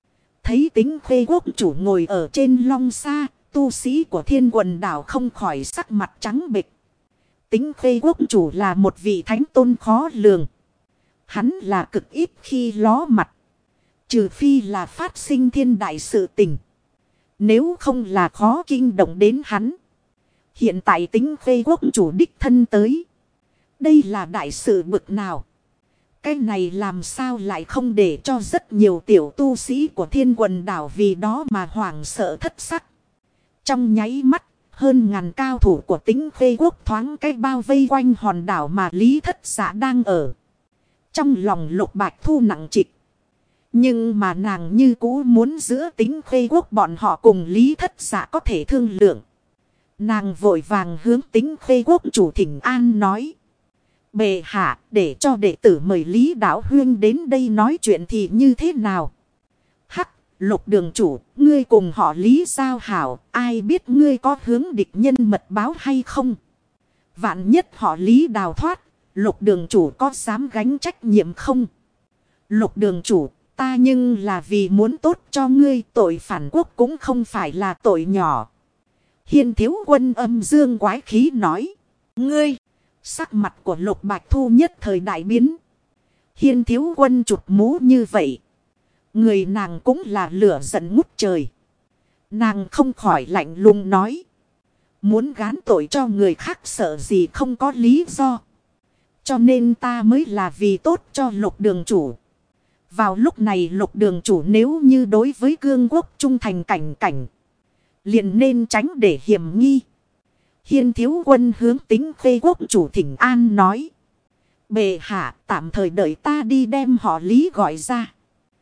Thấy Tính Khê Quốc chủ ngồi ở trên long xa, tu sĩ của Thiên Quần Đảo không khỏi sắc mặt trắng bệch. Tính Khê Quốc chủ là một vị thánh tôn khó lường. Hắn là cực ít khi ló mặt. Trừ phi là phát sinh thiên đại sự tình. Nếu không là khó kinh động đến hắn. Hiện tại Tính Khê Quốc chủ đích thân tới. Đây là đại sự bực nào? Cái này làm sao lại không để cho rất nhiều tiểu tu sĩ của Thiên Quần Đảo vì đó mà hoảng sợ thất sắc. Trong nháy mắt, hơn ngàn cao thủ của Tính Khê Quốc thoáng cái bao vây quanh hòn đảo mà Lý Thất Dạ đang ở. Trong lòng Lục Bạch Thu nặng trịch. Nhưng mà nàng như cũ muốn giữa Tính Khê Quốc bọn họ cùng Lý Thất Dạ có thể thương lượng. Nàng vội vàng hướng Tính Khê Quốc chủ thỉnh an nói. Bệ hạ, để cho đệ tử mời Lý Đạo Huyên đến đây nói chuyện thì như thế nào? Hắc, Lục đường chủ, ngươi cùng họ Lý giao hảo, ai biết ngươi có hướng địch nhân mật báo hay không? Vạn nhất họ Lý đào thoát, Lục đường chủ có dám gánh trách nhiệm không? Lục đường chủ, ta nhưng là vì muốn tốt cho ngươi, tội phản quốc cũng không phải là tội nhỏ. Hiên Thiếu Quân âm dương quái khí nói. Ngươi! Sắc mặt của Lục Bạch Thu nhất thời đại biến. Hiên Thiếu Quân chụp mũ như vậy. Người nàng cũng là lửa giận ngút trời. Nàng không khỏi lạnh lùng nói. Muốn gán tội cho người khác sợ gì không có lý do. Cho nên ta mới là vì tốt cho Lục đường chủ. Vào lúc này Lục đường chủ nếu như đối với cương quốc trung thành cảnh liền nên tránh để hiểm nghi. Hiên Thiếu Quân hướng Tính Khê Quốc chủ thỉnh an nói. Bệ hạ, tạm thời đợi ta đi đem họ Lý gọi ra.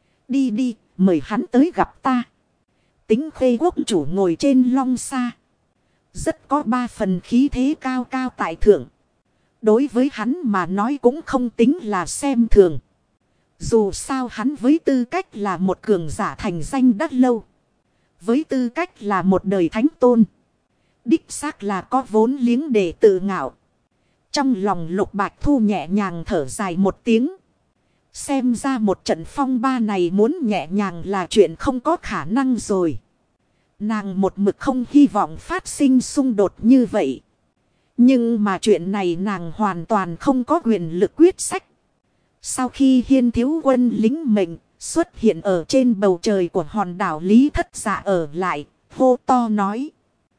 Đi đi, mời hắn tới gặp ta. Tính Khê Quốc chủ ngồi trên long xa. Rất có ba phần khí thế cao cao tại thượng. Đối với hắn mà nói cũng không tính là xem thường. Dù sao hắn với tư cách là một cường giả thành danh đắt lâu. Với tư cách là một đời thánh tôn. Đích xác là có vốn liếng để tự ngạo. Trong lòng Lục Bạch Thu nhẹ nhàng thở dài một tiếng. Xem ra một trận phong ba này muốn nhẹ nhàng là chuyện không có khả năng rồi. Nàng một mực không hy vọng phát sinh xung đột như vậy. Nhưng mà chuyện này nàng hoàn toàn không có quyền lực quyết sách. Sau khi Hiên Thiếu Quân lính mệnh xuất hiện ở trên bầu trời của hòn đảo Lý Thất Dạ ở lại, hô to nói.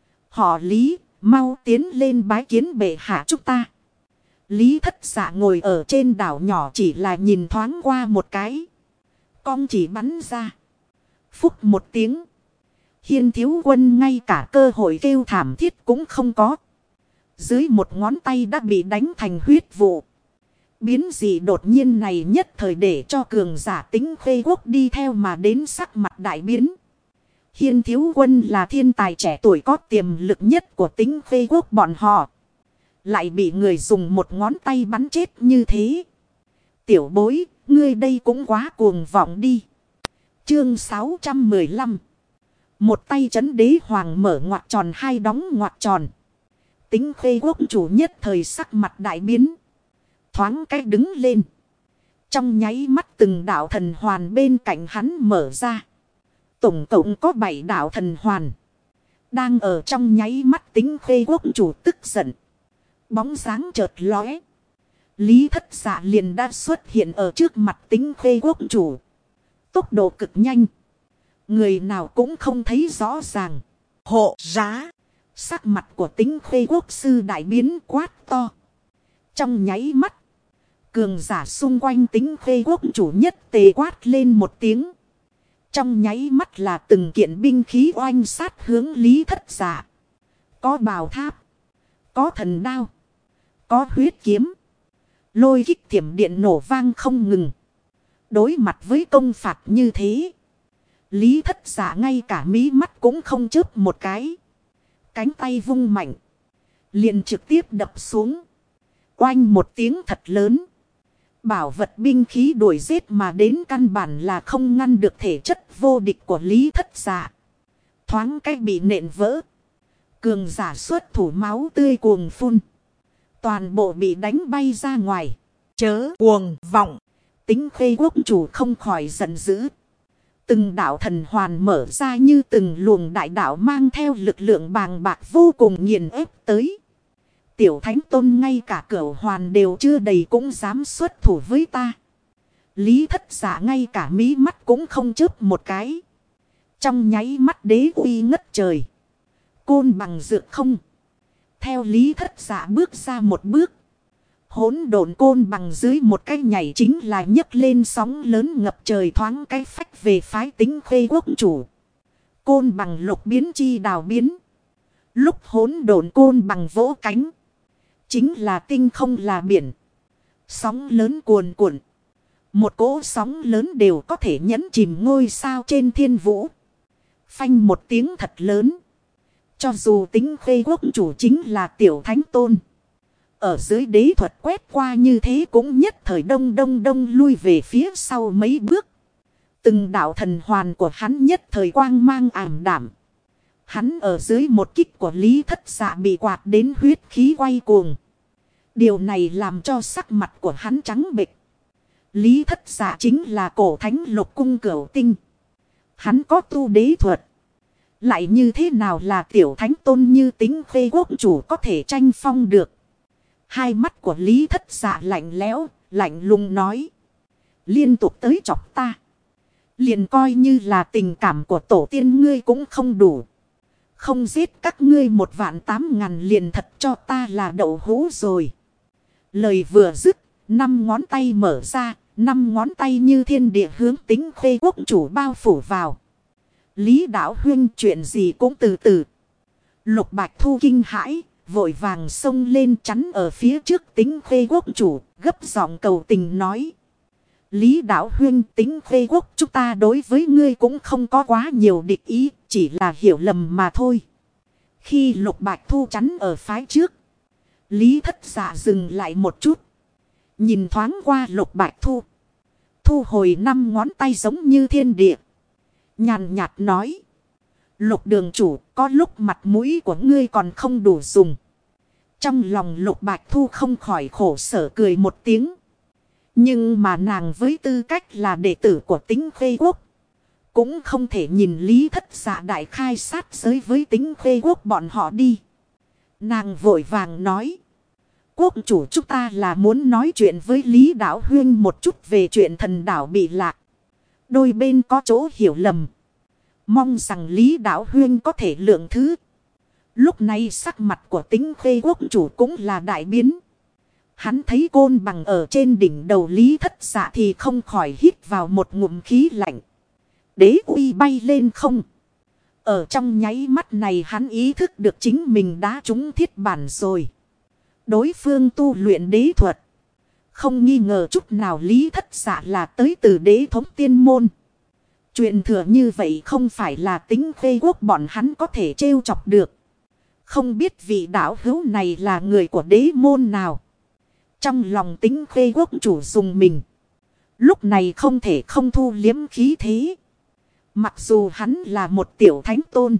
Họ Lý, mau tiến lên bái kiến bệ hạ chúng ta. Lý Thất Dạ ngồi ở trên đảo nhỏ chỉ là nhìn thoáng qua một cái. Cong chỉ bắn ra. Phúc một tiếng. Hiên Thiếu Quân ngay cả cơ hội kêu thảm thiết cũng không có. Dưới một ngón tay đã bị đánh thành huyết vụ. Biến dị đột nhiên này nhất thời để cho cường giả Tính Khê Quốc đi theo mà đến sắc mặt đại biến. Hiên Thiếu Quân là thiên tài trẻ tuổi có tiềm lực nhất của Tính Khê Quốc bọn họ. Lại bị người dùng một ngón tay bắn chết như thế. Tiểu bối, Ngươi đây cũng quá cuồng vọng đi. Chương 615. Một tay trấn đế hoàng mở ngoặc tròn, hai đóng ngoặc tròn. Tính Khê quốc chủ nhất thời sắc mặt đại biến. Thoáng cách đứng lên. Trong nháy mắt từng đạo thần hoàn bên cạnh hắn mở ra. Tổng cộng có 7 đạo thần hoàn. Đang ở trong nháy mắt Tính Khê quốc chủ tức giận. Bóng dáng chợt lóe. Lý Thất Dạ liền đã xuất hiện ở trước mặt Tính Khê quốc chủ. Tốc độ cực nhanh. Người nào cũng không thấy rõ ràng. Hộ giá. Sắc mặt của Tính Khê quốc sư đại biến quát to. Trong nháy mắt. Cường giả xung quanh Tính Khê quốc chủ nhất tề quát lên một tiếng. Trong nháy mắt là từng kiện binh khí oanh sát hướng Lý Thất Dạ. Có bào tháp. Có thần đao. Có huyết kiếm. Lôi kích thiểm điện nổ vang không ngừng. Đối mặt với công phạt như thế. Lý Thất Dạ ngay cả mí mắt cũng không chớp một cái. Cánh tay vung mạnh. Liền trực tiếp đập xuống. Oanh một tiếng thật lớn. Bảo vật binh khí đuổi giết mà đến căn bản là không ngăn được thể chất vô địch của Lý Thất Dạ. Thoáng cách bị nện vỡ. Cường giả xuất thủ máu tươi cuồng phun. Toàn bộ bị đánh bay ra ngoài. Chớ cuồng vọng. Tính Khê quốc chủ không khỏi giận dữ. Từng đạo thần hoàn mở ra như từng luồng đại đạo mang theo lực lượng bàng bạc vô cùng nghiền ép tới. Tiểu Thánh Tôn ngay cả cửu hoàn đều chưa đầy cũng dám xuất thủ với ta. Lý Thất Dạ ngay cả mí mắt cũng không chớp một cái. Trong nháy mắt đế uy ngất trời. Côn bằng dược không. Theo Lý Thất Dạ bước ra một bước. Hỗn độn côn bằng dưới một cái nhảy chính là nhấc lên sóng lớn ngập trời, thoáng cái phách về phái Tính Khê quốc chủ. Côn bằng lục biến chi đào biến. Lúc hỗn độn côn bằng vỗ cánh. Chính là tinh không là biển. Sóng lớn cuồn cuộn. Một cỗ sóng lớn đều có thể nhấn chìm ngôi sao trên thiên vũ. Phanh một tiếng thật lớn. Cho dù Tính Khê quốc chủ chính là Tiểu Thánh Tôn. Ở dưới đế thuật quét qua như thế cũng nhất thời đông lui về phía sau mấy bước. Từng đạo thần hoàn của hắn nhất thời quang mang ảm đạm. Hắn ở dưới một kích của Lý Thất Dạ bị quạt đến huyết khí quay cuồng. Điều này làm cho sắc mặt của hắn trắng bệch. Lý Thất Dạ chính là cổ thánh lục cung cửu tinh. Hắn có tu đế thuật. Lại như thế nào là Tiểu Thánh Tôn như Tính Khê quốc chủ có thể tranh phong được. Hai mắt của Lý Thất Dạ lạnh lẽo, lạnh lùng nói. Liên tục tới chọc ta. Liền coi như là tình cảm của tổ tiên ngươi cũng không đủ. Không giết các ngươi 1.800.000 liền thật cho ta là đậu hũ rồi. Lời vừa dứt, 5 ngón tay mở ra, 5 ngón tay như thiên địa hướng Tính Khê quốc chủ bao phủ vào. Lý Đạo Huynh chuyện gì cũng từ từ. Lục Bạch Thu kinh hãi. Vội vàng xông lên chắn ở phía trước Tính Khê quốc chủ, gấp giọng cầu tình nói. Lý Đạo Huynh, Tính Khê quốc chúng ta đối với ngươi cũng không có quá nhiều địch ý, chỉ là hiểu lầm mà thôi. Khi Lục Bạch Thu chắn ở phái trước, Lý Thất Dạ dừng lại một chút. Nhìn thoáng qua Lục Bạch Thu. Thu hồi 5 ngón tay giống như thiên địa. Nhàn nhạt nói. Lục đường chủ, có lúc mặt mũi của ngươi còn không đủ dùng. Trong lòng Lục Bạch Thu không khỏi khổ sở cười một tiếng. Nhưng mà nàng với tư cách là đệ tử của Tính Khê quốc. Cũng không thể nhìn Lý Thất Dạ đại khai sát giới với Tính Khê quốc bọn họ đi. Nàng vội vàng nói. Quốc chủ chúng ta là muốn nói chuyện với Lý Đạo Huyên một chút về chuyện thần đảo bị lạc. Đôi bên có chỗ hiểu lầm. Mong rằng Lý Đạo Huyên có thể lượng thứ. Lúc này sắc mặt của Tính Khê quốc chủ cũng là đại biến. Hắn thấy côn bằng ở trên đỉnh đầu Lý Thất Dạ thì không khỏi hít vào một ngụm khí lạnh. Đế uy bay lên không. Ở trong nháy mắt này hắn ý thức được chính mình đã trúng thiết bản rồi. Đối phương tu luyện đế thuật. Không nghi ngờ chút nào Lý Thất Dạ là tới từ đế thống tiên môn. Chuyện thừa như vậy không phải là Tính Khê quốc bọn hắn có thể trêu chọc được. Không biết vị đạo hữu này là người của đế môn nào. Trong lòng Tính Khê quốc chủ dùng mình. Lúc này không thể không thu liếm khí thế. Mặc dù hắn là một tiểu thánh tôn.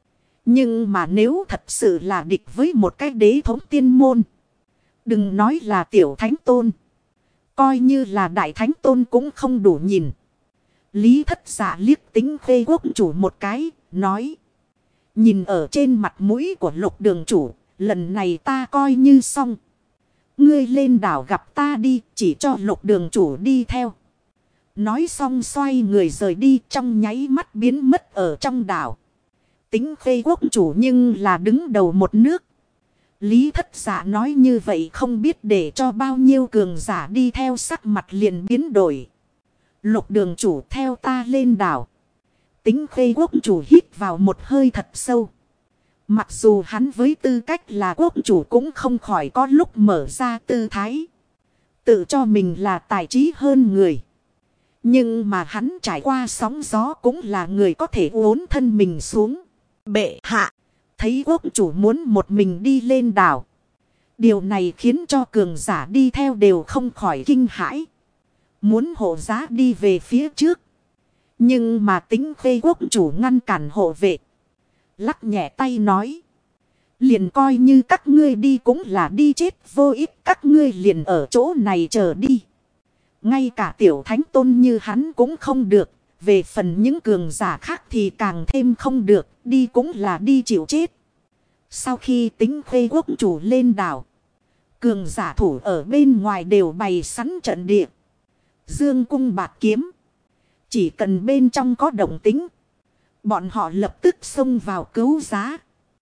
Nhưng mà nếu thật sự là địch với một cái đế thống tiên môn. Đừng nói là tiểu thánh tôn. Coi như là đại thánh tôn cũng không đủ nhìn. Lý Thất Dạ liếc Tính Khê Quốc chủ một cái, nói. Nhìn ở trên mặt mũi của Lục đường chủ, lần này ta coi như xong. Ngươi lên đảo gặp ta đi, chỉ cho Lục đường chủ đi theo. Nói xong xoay người rời đi, trong nháy mắt biến mất ở trong đảo. Tính Khê Quốc chủ nhưng là đứng đầu một nước. Lý Thất Dạ nói như vậy không biết để cho bao nhiêu cường giả đi theo, sắc mặt liền biến đổi. Lục đường chủ theo ta lên đảo. Tính Khê Quốc chủ hít vào một hơi thật sâu. Mặc dù hắn với tư cách là quốc chủ cũng không khỏi có lúc mở ra tư thái. Tự cho mình là tài trí hơn người. Nhưng mà hắn trải qua sóng gió cũng là người có thể uốn thân mình xuống. Bệ hạ, thấy quốc chủ muốn một mình đi lên đảo. Điều này khiến cho cường giả đi theo đều không khỏi kinh hãi. Muốn hộ giá đi về phía trước. Nhưng mà Tính Khê Quốc chủ ngăn cản hộ vệ. Lắc nhẹ tay nói. Liền coi như các ngươi đi cũng là đi chết vô ích, các ngươi liền ở chỗ này chờ đi. Ngay cả tiểu thánh tôn như hắn cũng không được. Về phần những cường giả khác thì càng thêm không được, đi cũng là đi chịu chết. Sau khi Tính Khê Quốc chủ lên đảo, cường giả thủ ở bên ngoài đều bày sẵn trận địa. Dương cung bạt kiếm. Chỉ cần bên trong có động tính, bọn họ lập tức xông vào cứu giá.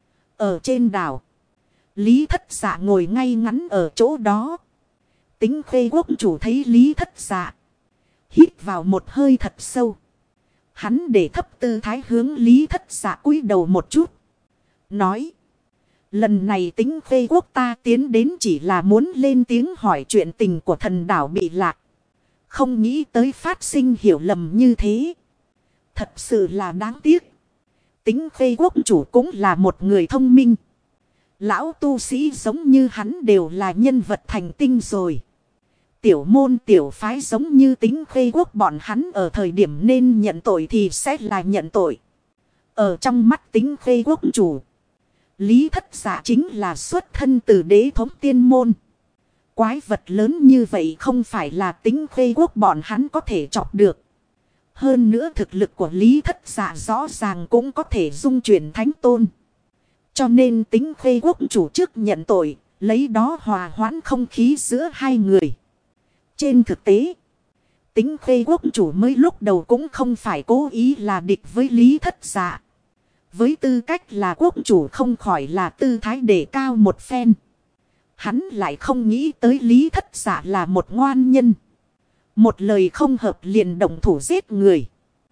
Ở trên đảo, Lý Thất Dạ ngồi ngay ngắn ở chỗ đó. Tính Khê Quốc chủ thấy Lý Thất Dạ, hít vào một hơi thật sâu. Hắn để thấp tư thái hướng Lý Thất Dạ cúi đầu một chút. Nói. Lần này Tính Khê Quốc ta tiến đến chỉ là muốn lên tiếng hỏi chuyện tình của thần đảo bị lạc. Không nghĩ tới phát sinh hiểu lầm như thế. Thật sự là đáng tiếc. Tính Khê Quốc chủ cũng là một người thông minh. Lão tu sĩ giống như hắn đều là nhân vật thành tinh rồi. Tiểu môn tiểu phái giống như Tính Khê Quốc bọn hắn ở thời điểm nên nhận tội thì sẽ là nhận tội. Ở trong mắt Tính Khê Quốc chủ, Lý Thất Dạ chính là xuất thân từ đế thống tiên môn. Quái vật lớn như vậy không phải là Tính Khê Quốc bọn hắn có thể chọc được. Hơn nữa thực lực của Lý Thất Dạ rõ ràng cũng có thể dung chuyển thánh tôn. Cho nên Tính Khê Quốc chủ trước nhận tội, lấy đó hòa hoãn không khí giữa hai người. Trên thực tế, Tính Khê Quốc chủ mới lúc đầu cũng không phải cố ý là địch với Lý Thất Dạ. Với tư cách là quốc chủ không khỏi là tư thái đề cao một phen. Hắn lại không nghĩ tới Lý Thất Dạ là một ngoan nhân. Một lời không hợp liền động thủ giết người.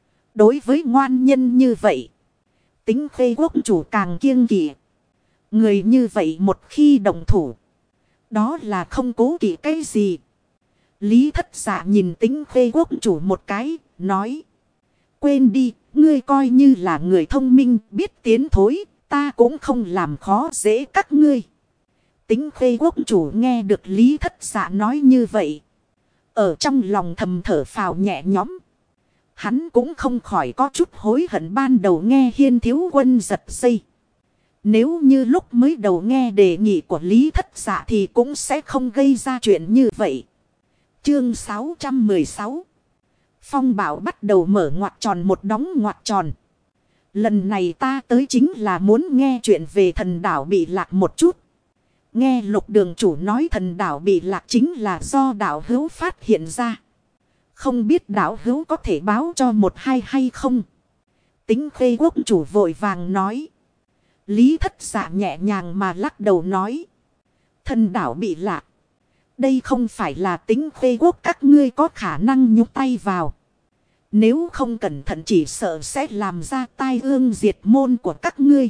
Đối với ngoan nhân như vậy, Tính Khê Quốc chủ càng kiêng kỵ. Người như vậy một khi động thủ, đó là không cố kỵ cái gì. Lý Thất Dạ nhìn Tính Khê Quốc chủ một cái, nói. Quên đi, ngươi coi như là người thông minh, biết tiến thối, ta cũng không làm khó dễ các ngươi. Tính Khê Quốc chủ nghe được Lý Thất Dạ nói như vậy, ở trong lòng thầm thở phào nhẹ nhõm. Hắn cũng không khỏi có chút hối hận ban đầu nghe Hiên Thiếu Quân giật dây. Nếu như lúc mới đầu nghe đề nghị của Lý Thất Dạ thì cũng sẽ không gây ra chuyện như vậy. Chương 616. Phong bảo bắt đầu mở ngoặc tròn một đóng ngoặc tròn. Lần này ta tới chính là muốn nghe chuyện về thần đảo bị lạc một chút. Nghe Lục đường chủ nói thần đảo bị lạc chính là do đảo hữu phát hiện ra. Không biết đảo hữu có thể báo cho một hai hay không? Tính Khê Quốc chủ vội vàng nói. Lý Thất Dạ nhẹ nhàng mà lắc đầu nói. Thần đảo bị lạc. Đây không phải là Tính Khê Quốc các ngươi có khả năng nhúc tay vào. Nếu không cẩn thận chỉ sợ sẽ làm ra tai ương diệt môn của các ngươi.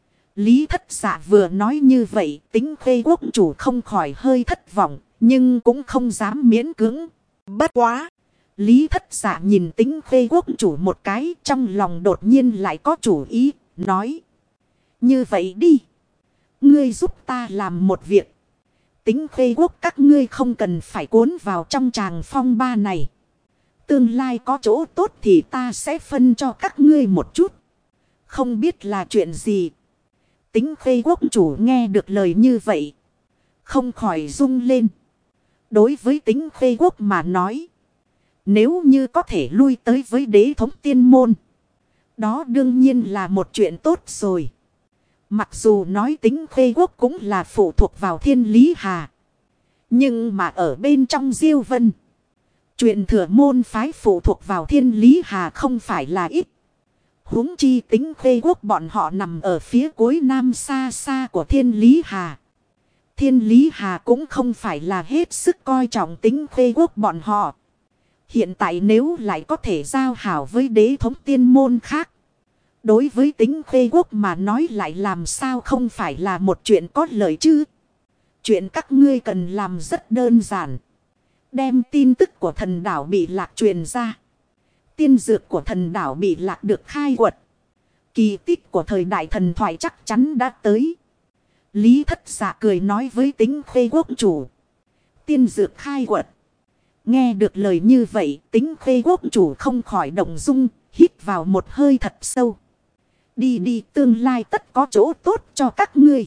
Lý Thất Dạ vừa nói như vậy, Tính Khê Quốc chủ không khỏi hơi thất vọng, nhưng cũng không dám miễn cưỡng. Bất quá! Lý Thất Dạ nhìn Tính Khê Quốc chủ một cái, trong lòng đột nhiên lại có chủ ý, nói. Như vậy đi! Ngươi giúp ta làm một việc. Tính Khê Quốc các ngươi không cần phải cuốn vào trong tràng phong ba này. Tương lai có chỗ tốt thì ta sẽ phân cho các ngươi một chút. Không biết là chuyện gì. Tính Khê quốc chủ nghe được lời như vậy, không khỏi rung lên. Đối với Tính Khê quốc mà nói, nếu như có thể lui tới với đế thống tiên môn, đó đương nhiên là một chuyện tốt rồi. Mặc dù nói Tính Khê quốc cũng là phụ thuộc vào Thiên Lý Hà, nhưng mà ở bên trong Diêu Vân, chuyện thừa môn phái phụ thuộc vào Thiên Lý Hà không phải là ít. Huống chi Tính Khê quốc bọn họ nằm ở phía cuối nam xa xa của Thiên Lý Hà. Thiên Lý Hà cũng không phải là hết sức coi trọng Tính Khê quốc bọn họ. Hiện tại nếu lại có thể giao hảo với đế thống tiên môn khác, đối với Tính Khê quốc mà nói lại làm sao không phải là một chuyện có lợi chứ. Chuyện các ngươi cần làm rất đơn giản. Đem tin tức của thần đảo Bị Lạc truyền ra. Tiên dược của thần đảo Bị Lạc được khai quật. Kỳ tích của thời đại thần thoại chắc chắn đã tới. Lý Thất Dạ cười nói với Tính Khê quốc chủ. Tiên dược khai quật. Nghe được lời như vậy, Tính Khê quốc chủ không khỏi động dung, hít vào một hơi thật sâu. Đi đi, tương lai tất có chỗ tốt cho các ngươi.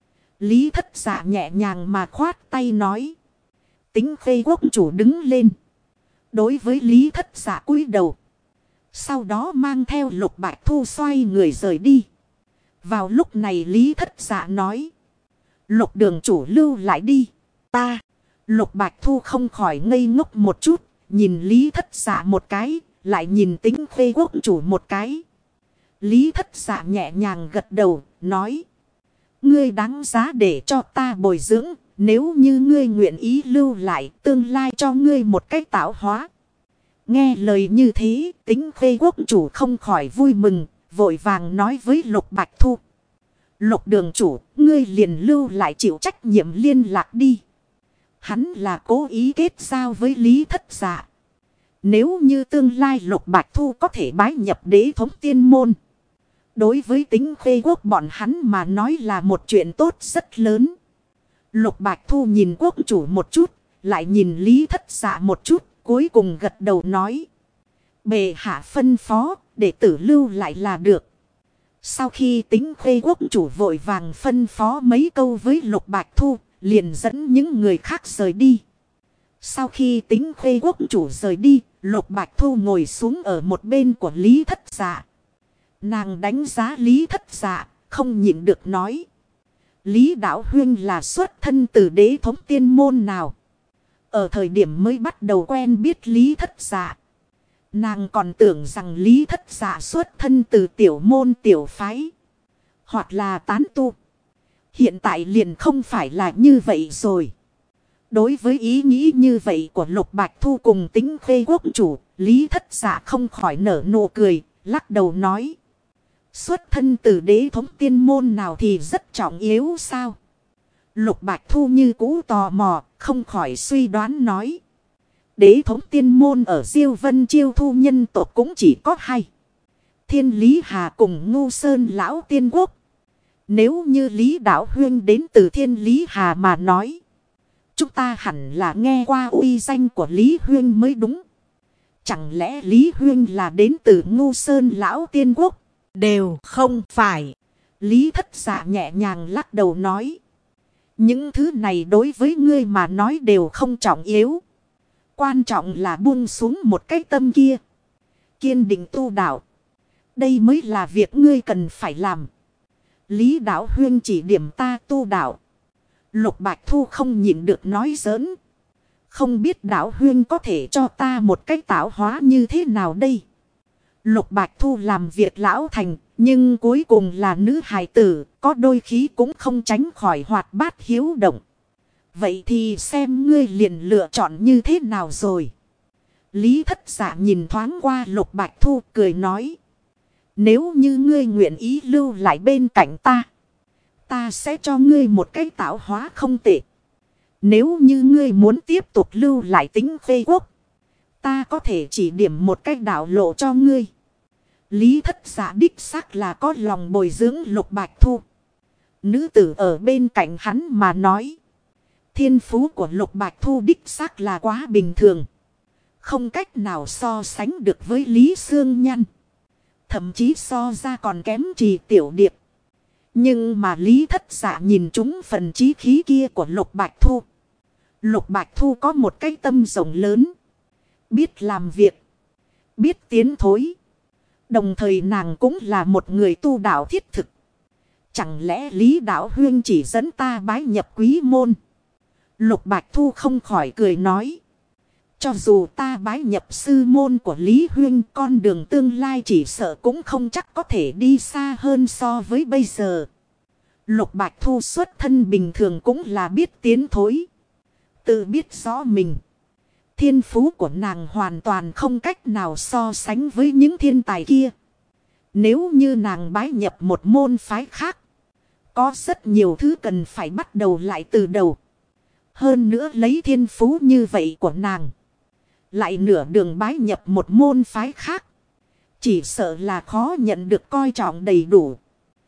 Lý Thất Dạ nhẹ nhàng mà khoát tay nói. Tính Khê quốc chủ đứng lên. Đối với Lý Thất Dạ cúi đầu. Sau đó mang theo Lục Bạch Thu xoay người rời đi. Vào lúc này Lý Thất Dạ nói. Lục đường chủ lưu lại đi. Ta. Lục Bạch Thu không khỏi ngây ngốc một chút. Nhìn Lý Thất Dạ một cái. Lại nhìn Tính Khê quốc chủ một cái. Lý Thất Dạ nhẹ nhàng gật đầu. Nói. Ngươi đáng giá để cho ta bồi dưỡng. Nếu như ngươi nguyện ý lưu lại. Tương lai cho ngươi một cách tạo hóa. Nghe lời như thế, Tính Khê quốc chủ không khỏi vui mừng, vội vàng nói với Lục Bạch Thu. Lục đường chủ, ngươi liền lưu lại chịu trách nhiệm liên lạc đi. Hắn là cố ý kết giao với Lý Thất Dạ. Nếu như tương lai Lục Bạch Thu có thể bái nhập đế thống tiên môn, đối với Tính Khê quốc bọn hắn mà nói là một chuyện tốt rất lớn. Lục Bạch Thu nhìn quốc chủ một chút, lại nhìn Lý Thất Dạ một chút. Cuối cùng gật đầu nói. Bệ hạ phân phó, để tử lưu lại là được. Sau khi Tính Khê quốc chủ vội vàng phân phó mấy câu với Lục Bạch Thu, liền dẫn những người khác rời đi. Sau khi Tính Khê quốc chủ rời đi, Lục Bạch Thu ngồi xuống ở một bên của Lý Thất Dạ. Nàng đánh giá Lý Thất Dạ, không nhịn được nói. Lý Đạo Huyên là xuất thân từ đế thống tiên môn nào? Ở thời điểm mới bắt đầu quen biết Lý Thất Dạ, nàng còn tưởng rằng Lý Thất Dạ xuất thân từ tiểu môn tiểu phái, hoặc là tán tu. Hiện tại liền không phải là như vậy rồi. Đối với ý nghĩ như vậy của Lục Bạch Thu cùng Tính Khê quốc chủ, Lý Thất Dạ không khỏi nở nụ cười, lắc đầu nói. Xuất thân từ đế thống tiên môn nào thì rất trọng yếu sao? Lục Bạch Thu như cũ tò mò, không khỏi suy đoán nói. Đế thống tiên môn ở Diêu Vân Chiêu Thu nhân tộc cũng chỉ có hai. Thiên Lý Hà cùng Ngu Sơn Lão Tiên Quốc. Nếu như Lý Đạo Huyên đến từ Thiên Lý Hà mà nói, chúng ta hẳn là nghe qua uy danh của Lý Huyên mới đúng. Chẳng lẽ Lý Huyên là đến từ Ngu Sơn Lão Tiên Quốc? Đều không phải. Lý Thất Dạ nhẹ nhàng lắc đầu nói. Những thứ này đối với ngươi mà nói đều không trọng yếu. Quan trọng là buông xuống một cái tâm kia. Kiên định tu đạo. Đây mới là việc ngươi cần phải làm. Lý Đạo Huyên chỉ điểm ta tu đạo. Lục Bạch Thu không nhịn được nói giỡn. Không biết Đạo Huyên có thể cho ta một cách tạo hóa như thế nào đây? Lục Bạch Thu làm việc lão thành, nhưng cuối cùng là nữ hài tử, có đôi khi cũng không tránh khỏi hoạt bát hiếu động. Vậy thì xem ngươi liền lựa chọn như thế nào rồi. Lý Thất Dạ nhìn thoáng qua Lục Bạch Thu cười nói. Nếu như ngươi nguyện ý lưu lại bên cạnh ta, ta sẽ cho ngươi một cái tạo hóa không tệ. Nếu như ngươi muốn tiếp tục lưu lại Tính Khê quốc, ta có thể chỉ điểm một cái đạo lộ cho ngươi. Lý Thất Dạ đích xác là có lòng bồi dưỡng Lục Bạch Thu. Nữ tử ở bên cạnh hắn mà nói. Thiên phú của Lục Bạch Thu đích xác là quá bình thường. không cách nào so sánh được với Lý Xương Nhan. Thậm chí so ra còn kém Trì Tiểu Điệp. Nhưng mà Lý Thất Dạ nhìn trúng phần chí khí kia của Lục Bạch Thu. Lục Bạch Thu có một cái tâm rộng lớn. Biết làm việc. Biết tiến thối. Đồng thời nàng cũng là một người tu đạo thiết thực. Chẳng lẽ Lý Đạo Huyên chỉ dẫn ta bái nhập quý môn? Lục Bạch Thu không khỏi cười nói. Cho dù ta bái nhập sư môn của Lý Huyên, con đường tương lai chỉ sợ cũng không chắc có thể đi xa hơn so với bây giờ. Lục Bạch Thu xuất thân bình thường cũng là biết tiến thối. Tự biết rõ mình. Thiên phú của nàng hoàn toàn không cách nào so sánh với những thiên tài kia. Nếu như nàng bái nhập một môn phái khác, có rất nhiều thứ cần phải bắt đầu lại từ đầu. Hơn nữa lấy thiên phú như vậy của nàng, lại nửa đường bái nhập một môn phái khác, chỉ sợ là khó nhận được coi trọng đầy đủ.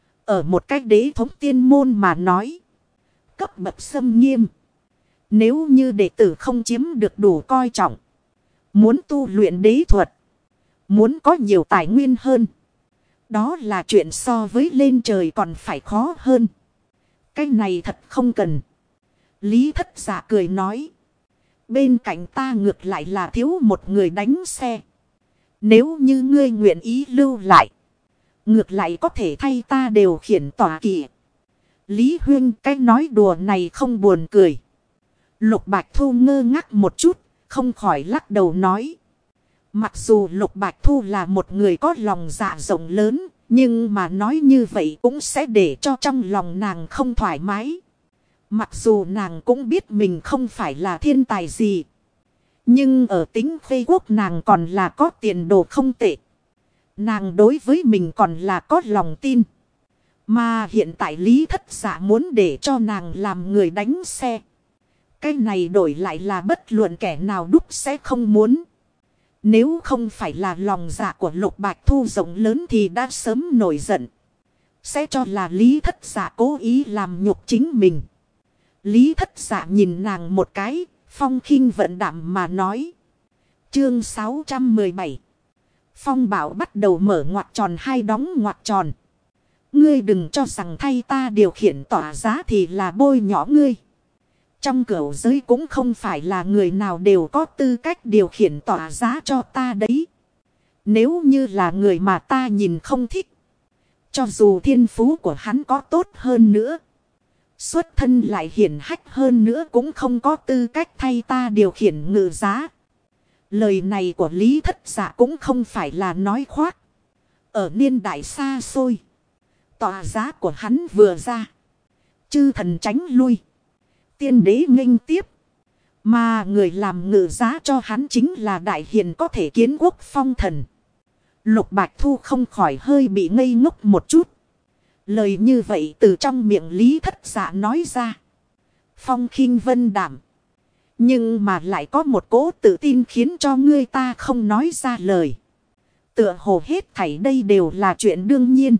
Ở một cách đế thống tiên môn mà nói, cấp bậc xâm nghiêm. Nếu như đệ tử không chiếm được đủ coi trọng, muốn tu luyện đế thuật, muốn có nhiều tài nguyên hơn, đó là chuyện so với lên trời còn phải khó hơn. Cái này thật không cần. Lý Thất Dạ cười nói. Bên cạnh ta ngược lại là thiếu một người đánh xe. Nếu như ngươi nguyện ý lưu lại, ngược lại có thể thay ta điều khiển tọa kỵ. Lý Huyên, cái nói đùa này không buồn cười. Lục Bạch Thu ngơ ngác một chút, không khỏi lắc đầu nói. Mặc dù Lục Bạch Thu là một người có lòng dạ rộng lớn, nhưng mà nói như vậy cũng sẽ để cho trong lòng nàng không thoải mái. Mặc dù nàng cũng biết mình không phải là thiên tài gì, nhưng ở tính Khê Quốc nàng còn là có tiền đồ không tệ. Nàng đối với mình còn là có lòng tin. Mà hiện tại Lý Thất Dạ muốn để cho nàng làm người đánh xe. Cái này đổi lại là bất luận kẻ nào đúc sẽ không muốn. Nếu không phải là lòng dạ của Lục Bạch Thu rộng lớn thì đã sớm nổi giận. Sẽ cho là Lý Thất Dạ cố ý làm nhục chính mình. Lý Thất Dạ nhìn nàng một cái, phong khinh vận đạm mà nói. Chương 617. Phong Bảo bắt đầu mở ngoặc tròn hai đóng ngoặc tròn. Ngươi đừng cho rằng thay ta điều khiển tỏa giá thì là bôi nhỏ ngươi. Trong cửu giới cũng không phải là người nào đều có tư cách điều khiển tỏa giá cho ta đấy. Nếu như là người mà ta nhìn không thích, cho dù thiên phú của hắn có tốt hơn nữa, xuất thân lại hiển hách hơn nữa, cũng không có tư cách thay ta điều khiển ngự giá. Lời này của Lý Thất Dạ cũng không phải là nói khoác. Ở niên đại xa xôi, tòa giá của hắn vừa ra, chư thần tránh lui, tiên đế nghênh tiếp. Mà người làm ngự giá cho hắn chính là đại hiền có thể kiến quốc phong thần. Lục Bạch Thu không khỏi hơi bị ngây ngốc một chút. Lời như vậy từ trong miệng Lý Thất Dạ nói ra, phong khinh vân đảm, nhưng mà lại có một cỗ tự tin khiến cho người ta không nói ra lời. Tựa hồ hết thảy đây đều là chuyện đương nhiên.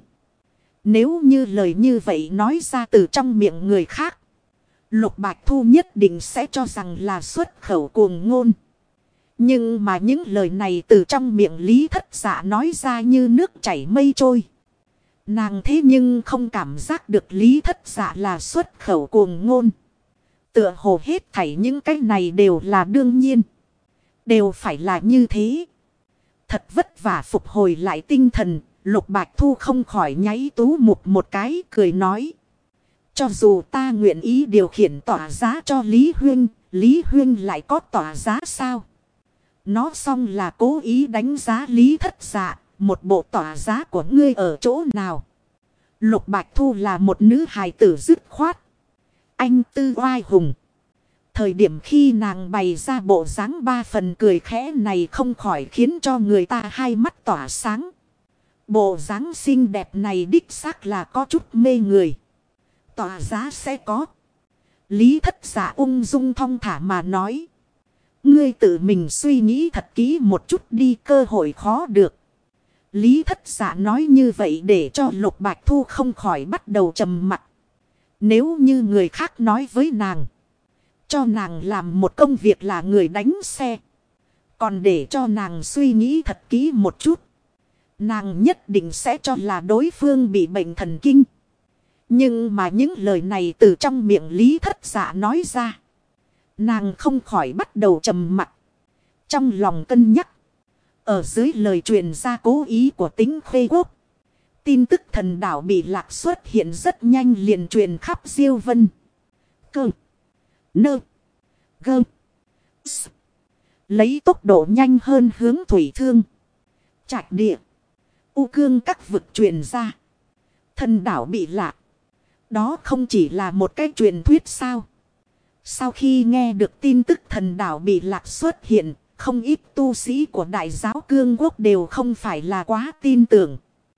Nếu như lời như vậy nói ra từ trong miệng người khác, Lục Bạch Thu nhất định sẽ cho rằng là xuất khẩu cuồng ngôn. Nhưng mà những lời này từ trong miệng Lý Thất Dạ nói ra như nước chảy mây trôi. Nàng thế nhưng không cảm giác được Lý Thất Dạ là xuất khẩu cuồng ngôn. Tựa hồ hết thảy những cái này đều là đương nhiên. Đều phải là như thế. Thật vất vả phục hồi lại tinh thần, Lục Bạch Thu không khỏi nháy tú mục một cái, cười nói. Cho dù ta nguyện ý điều khiển tỏa giá cho Lý Huyên lại có tỏa giá sao? Nó xong là cố ý đánh giá Lý Thất Dạ, một bộ tỏa giá của ngươi ở chỗ nào? Lục Bạch Thu là một nữ hài tử dứt khoát, anh tư oai hùng. Thời điểm khi nàng bày ra bộ dáng ba phần cười khẽ này không khỏi khiến cho người ta hai mắt tỏa sáng. Bộ dáng xinh đẹp này đích xác là có chút mê người. Tỏa giá sẽ có. Lý Thất Dạ ung dung thong thả mà nói. Ngươi tự mình suy nghĩ thật kỹ một chút đi, cơ hội khó được. Lý Thất Dạ nói như vậy để cho Lục Bạch Thu không khỏi bắt đầu trầm mặc. Nếu như người khác nói với nàng, cho nàng làm một công việc là người đánh xe, Còn để cho nàng suy nghĩ thật kỹ một chút. Nàng nhất định sẽ cho là đối phương bị bệnh thần kinh. Nhưng mà những lời này từ trong miệng Lý Thất Dạ nói ra. Nàng không khỏi bắt đầu trầm mặc. Trong lòng cân nhắc. Ở dưới lời truyền ra cố ý của Tính Khuê Quốc. Tin tức thần đảo bị lạc xuất hiện rất nhanh liền truyền khắp Diêu Vân. Cơ. Nơ. Gơ. S. Lấy tốc độ nhanh hơn hướng Thủy Thương. Trạch Địa. U Cương các vực truyền ra. Thần đảo bị lạc. Đó không chỉ là một cái truyền thuyết sao. Sau khi nghe được tin tức thần đảo bị lạc xuất hiện. Không ít tu sĩ của Đại giáo Cương Quốc đều không phải là quá tin tưởng.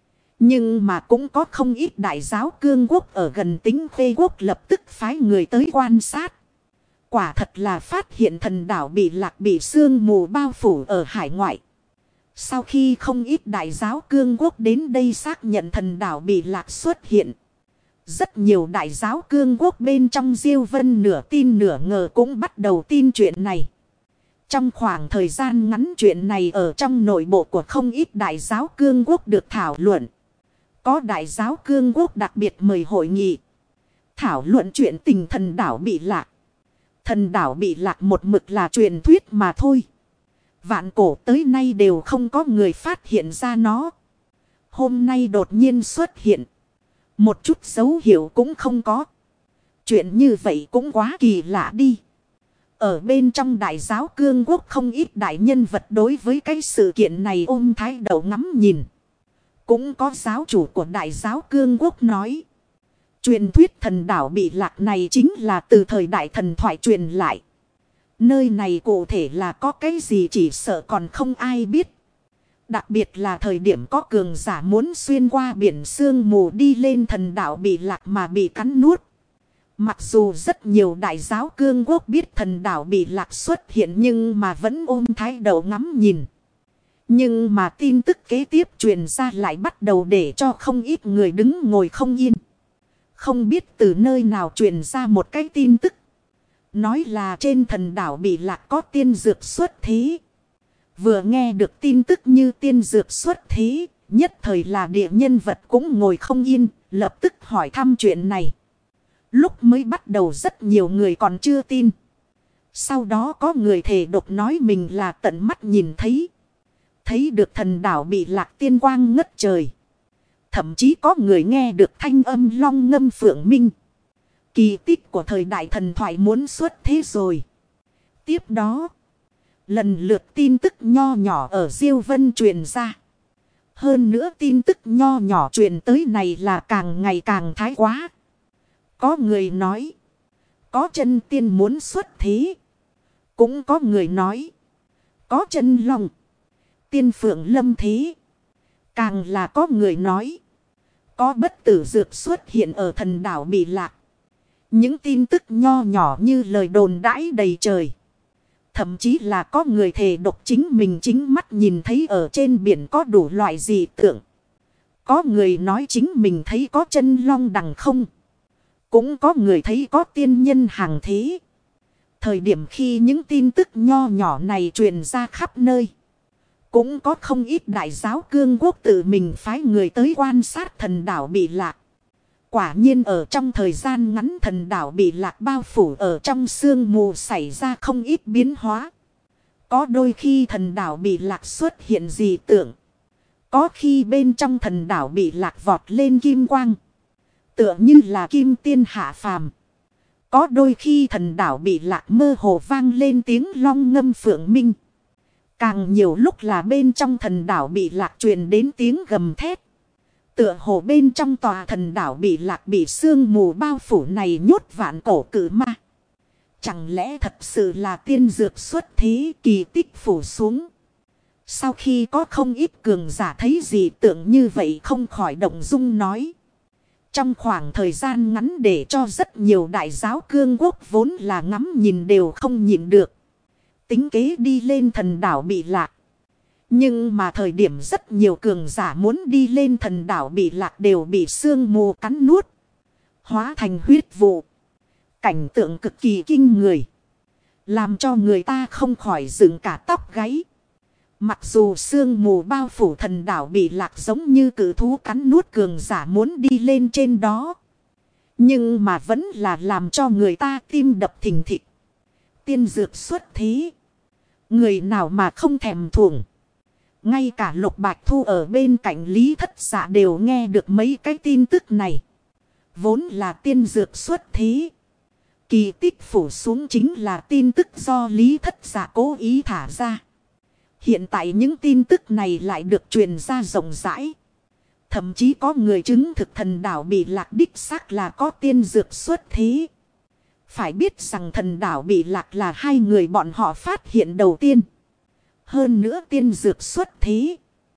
Nhưng mà cũng có không ít Đại giáo Cương Quốc ở gần Tính Khuê Quốc lập tức phái người tới quan sát. Quả thật là phát hiện thần đảo bị lạc bị sương mù bao phủ ở hải ngoại. Sau khi không ít Đại giáo Cương Quốc đến đây xác nhận thần đảo bị lạc xuất hiện. Rất nhiều Đại giáo Cương Quốc bên trong Diêu Vân nửa tin nửa ngờ cũng bắt đầu tin chuyện này. Trong khoảng thời gian ngắn chuyện này ở trong nội bộ của không ít Đại giáo Cương Quốc được thảo luận. Có Đại giáo Cương Quốc đặc biệt mời hội nghị. Thảo luận chuyện tình thần đảo bị lạc. Thần đảo bị lạc một mực là truyền thuyết mà thôi. Vạn cổ tới nay đều không có người phát hiện ra nó. Hôm nay đột nhiên xuất hiện. Một chút dấu hiệu cũng không có. Chuyện như vậy cũng quá kỳ lạ đi. Ở bên trong Đại giáo Cương Quốc không ít đại nhân vật đối với cái sự kiện này ôm thái độ ngắm nhìn. Cũng có giáo chủ của Đại giáo Cương Quốc nói. Truyền thuyết thần đảo bị lạc này chính là từ thời đại thần thoại truyền lại. Nơi này cụ thể là có cái gì chỉ sợ còn không ai biết. Đặc biệt là thời điểm có cường giả muốn xuyên qua biển sương mù đi lên thần đảo bị lạc mà bị cắn nuốt. Mặc dù rất nhiều Đại giáo Cương Quốc biết thần đảo bị lạc xuất hiện nhưng mà vẫn ôm thái độ ngắm nhìn. Nhưng mà tin tức kế tiếp truyền ra lại bắt đầu để cho không ít người đứng ngồi không yên. Không biết từ nơi nào truyền ra một cái tin tức. Nói là trên thần đảo bị lạc có tiên dược xuất thế. Vừa nghe được tin tức như tiên dược xuất thế, nhất thời là địa nhân vật cũng ngồi không yên, lập tức hỏi thăm chuyện này. Lúc mới bắt đầu rất nhiều người còn chưa tin. Sau đó có người thề độc nói mình là tận mắt nhìn thấy. Thấy được thần đảo bị lạc tiên quang ngất trời. Thậm chí có người nghe được thanh âm long ngâm phượng minh. Kỳ tích của thời đại thần thoại muốn xuất thế rồi. Tiếp đó, lần lượt tin tức nho nhỏ ở Diêu Vân truyền ra. Hơn nữa tin tức nho nhỏ truyền tới này là càng ngày càng thái quá. Có người nói, có chân tiên muốn xuất thế. Cũng có người nói, có chân long, tiên phượng lâm thế. Càng là có người nói, có bất tử dược xuất hiện ở thần đảo bị lạc. Những tin tức nho nhỏ như lời đồn đãi đầy trời. Thậm chí là có người thề độc chính mình chính mắt nhìn thấy ở trên biển có đủ loại dị tượng. Có người nói chính mình thấy có chân long đằng không. Cũng có người thấy có tiên nhân hàng thế. Thời điểm khi những tin tức nho nhỏ này truyền ra khắp nơi. Cũng có không ít Đại giáo Cương Quốc tự mình phái người tới quan sát thần đảo bị lạc. Quả nhiên ở trong thời gian ngắn thần đảo bị lạc bao phủ ở trong sương mù xảy ra không ít biến hóa. Có đôi khi thần đảo bị lạc xuất hiện dị tượng. Có khi bên trong thần đảo bị lạc vọt lên kim quang. Tựa như là kim tiên hạ phàm. Có đôi khi thần đảo bị lạc mơ hồ vang lên tiếng long ngâm phượng minh. Càng nhiều lúc là bên trong thần đảo bị lạc truyền đến tiếng gầm thét. Tựa hồ bên trong tòa thần đảo bị lạc bị sương mù bao phủ này nhốt vạn cổ cử ma. Chẳng lẽ thật sự là tiên dược xuất thế kỳ tích phủ xuống. Sau khi có không ít cường giả thấy gì tưởng như vậy không khỏi động dung nói. Trong khoảng thời gian ngắn để cho rất nhiều Đại giáo Cương Quốc vốn là ngắm nhìn đều không nhìn được. Tính kế đi lên thần đảo bị lạc. Nhưng mà thời điểm rất nhiều cường giả muốn đi lên thần đảo bị lạc đều bị sương mù cắn nuốt. Hóa thành huyết vụ. Cảnh tượng cực kỳ kinh người. Làm cho người ta không khỏi dựng cả tóc gáy. Mặc dù sương mù bao phủ thần đảo Bị Lạc giống như cự thú cắn nuốt cường giả muốn đi lên trên đó. Nhưng mà vẫn là làm cho người ta tim đập thình thịch. Tiên dược xuất thế. Người nào mà không thèm thuồng. Ngay cả Lục Bạch Thu ở bên cạnh Lý Thất Dạ đều nghe được mấy cái tin tức này. Vốn là tiên dược xuất thế. Kỳ tích phủ xuống chính là tin tức do Lý Thất Dạ cố ý thả ra. Hiện tại những tin tức này lại được truyền ra rộng rãi. Thậm chí có người chứng thực thần đảo Bị Lạc đích xác là có tiên dược xuất thế. Phải biết rằng thần đảo Bị Lạc là hai người bọn họ phát hiện đầu tiên. Hơn nữa tiên dược xuất thế.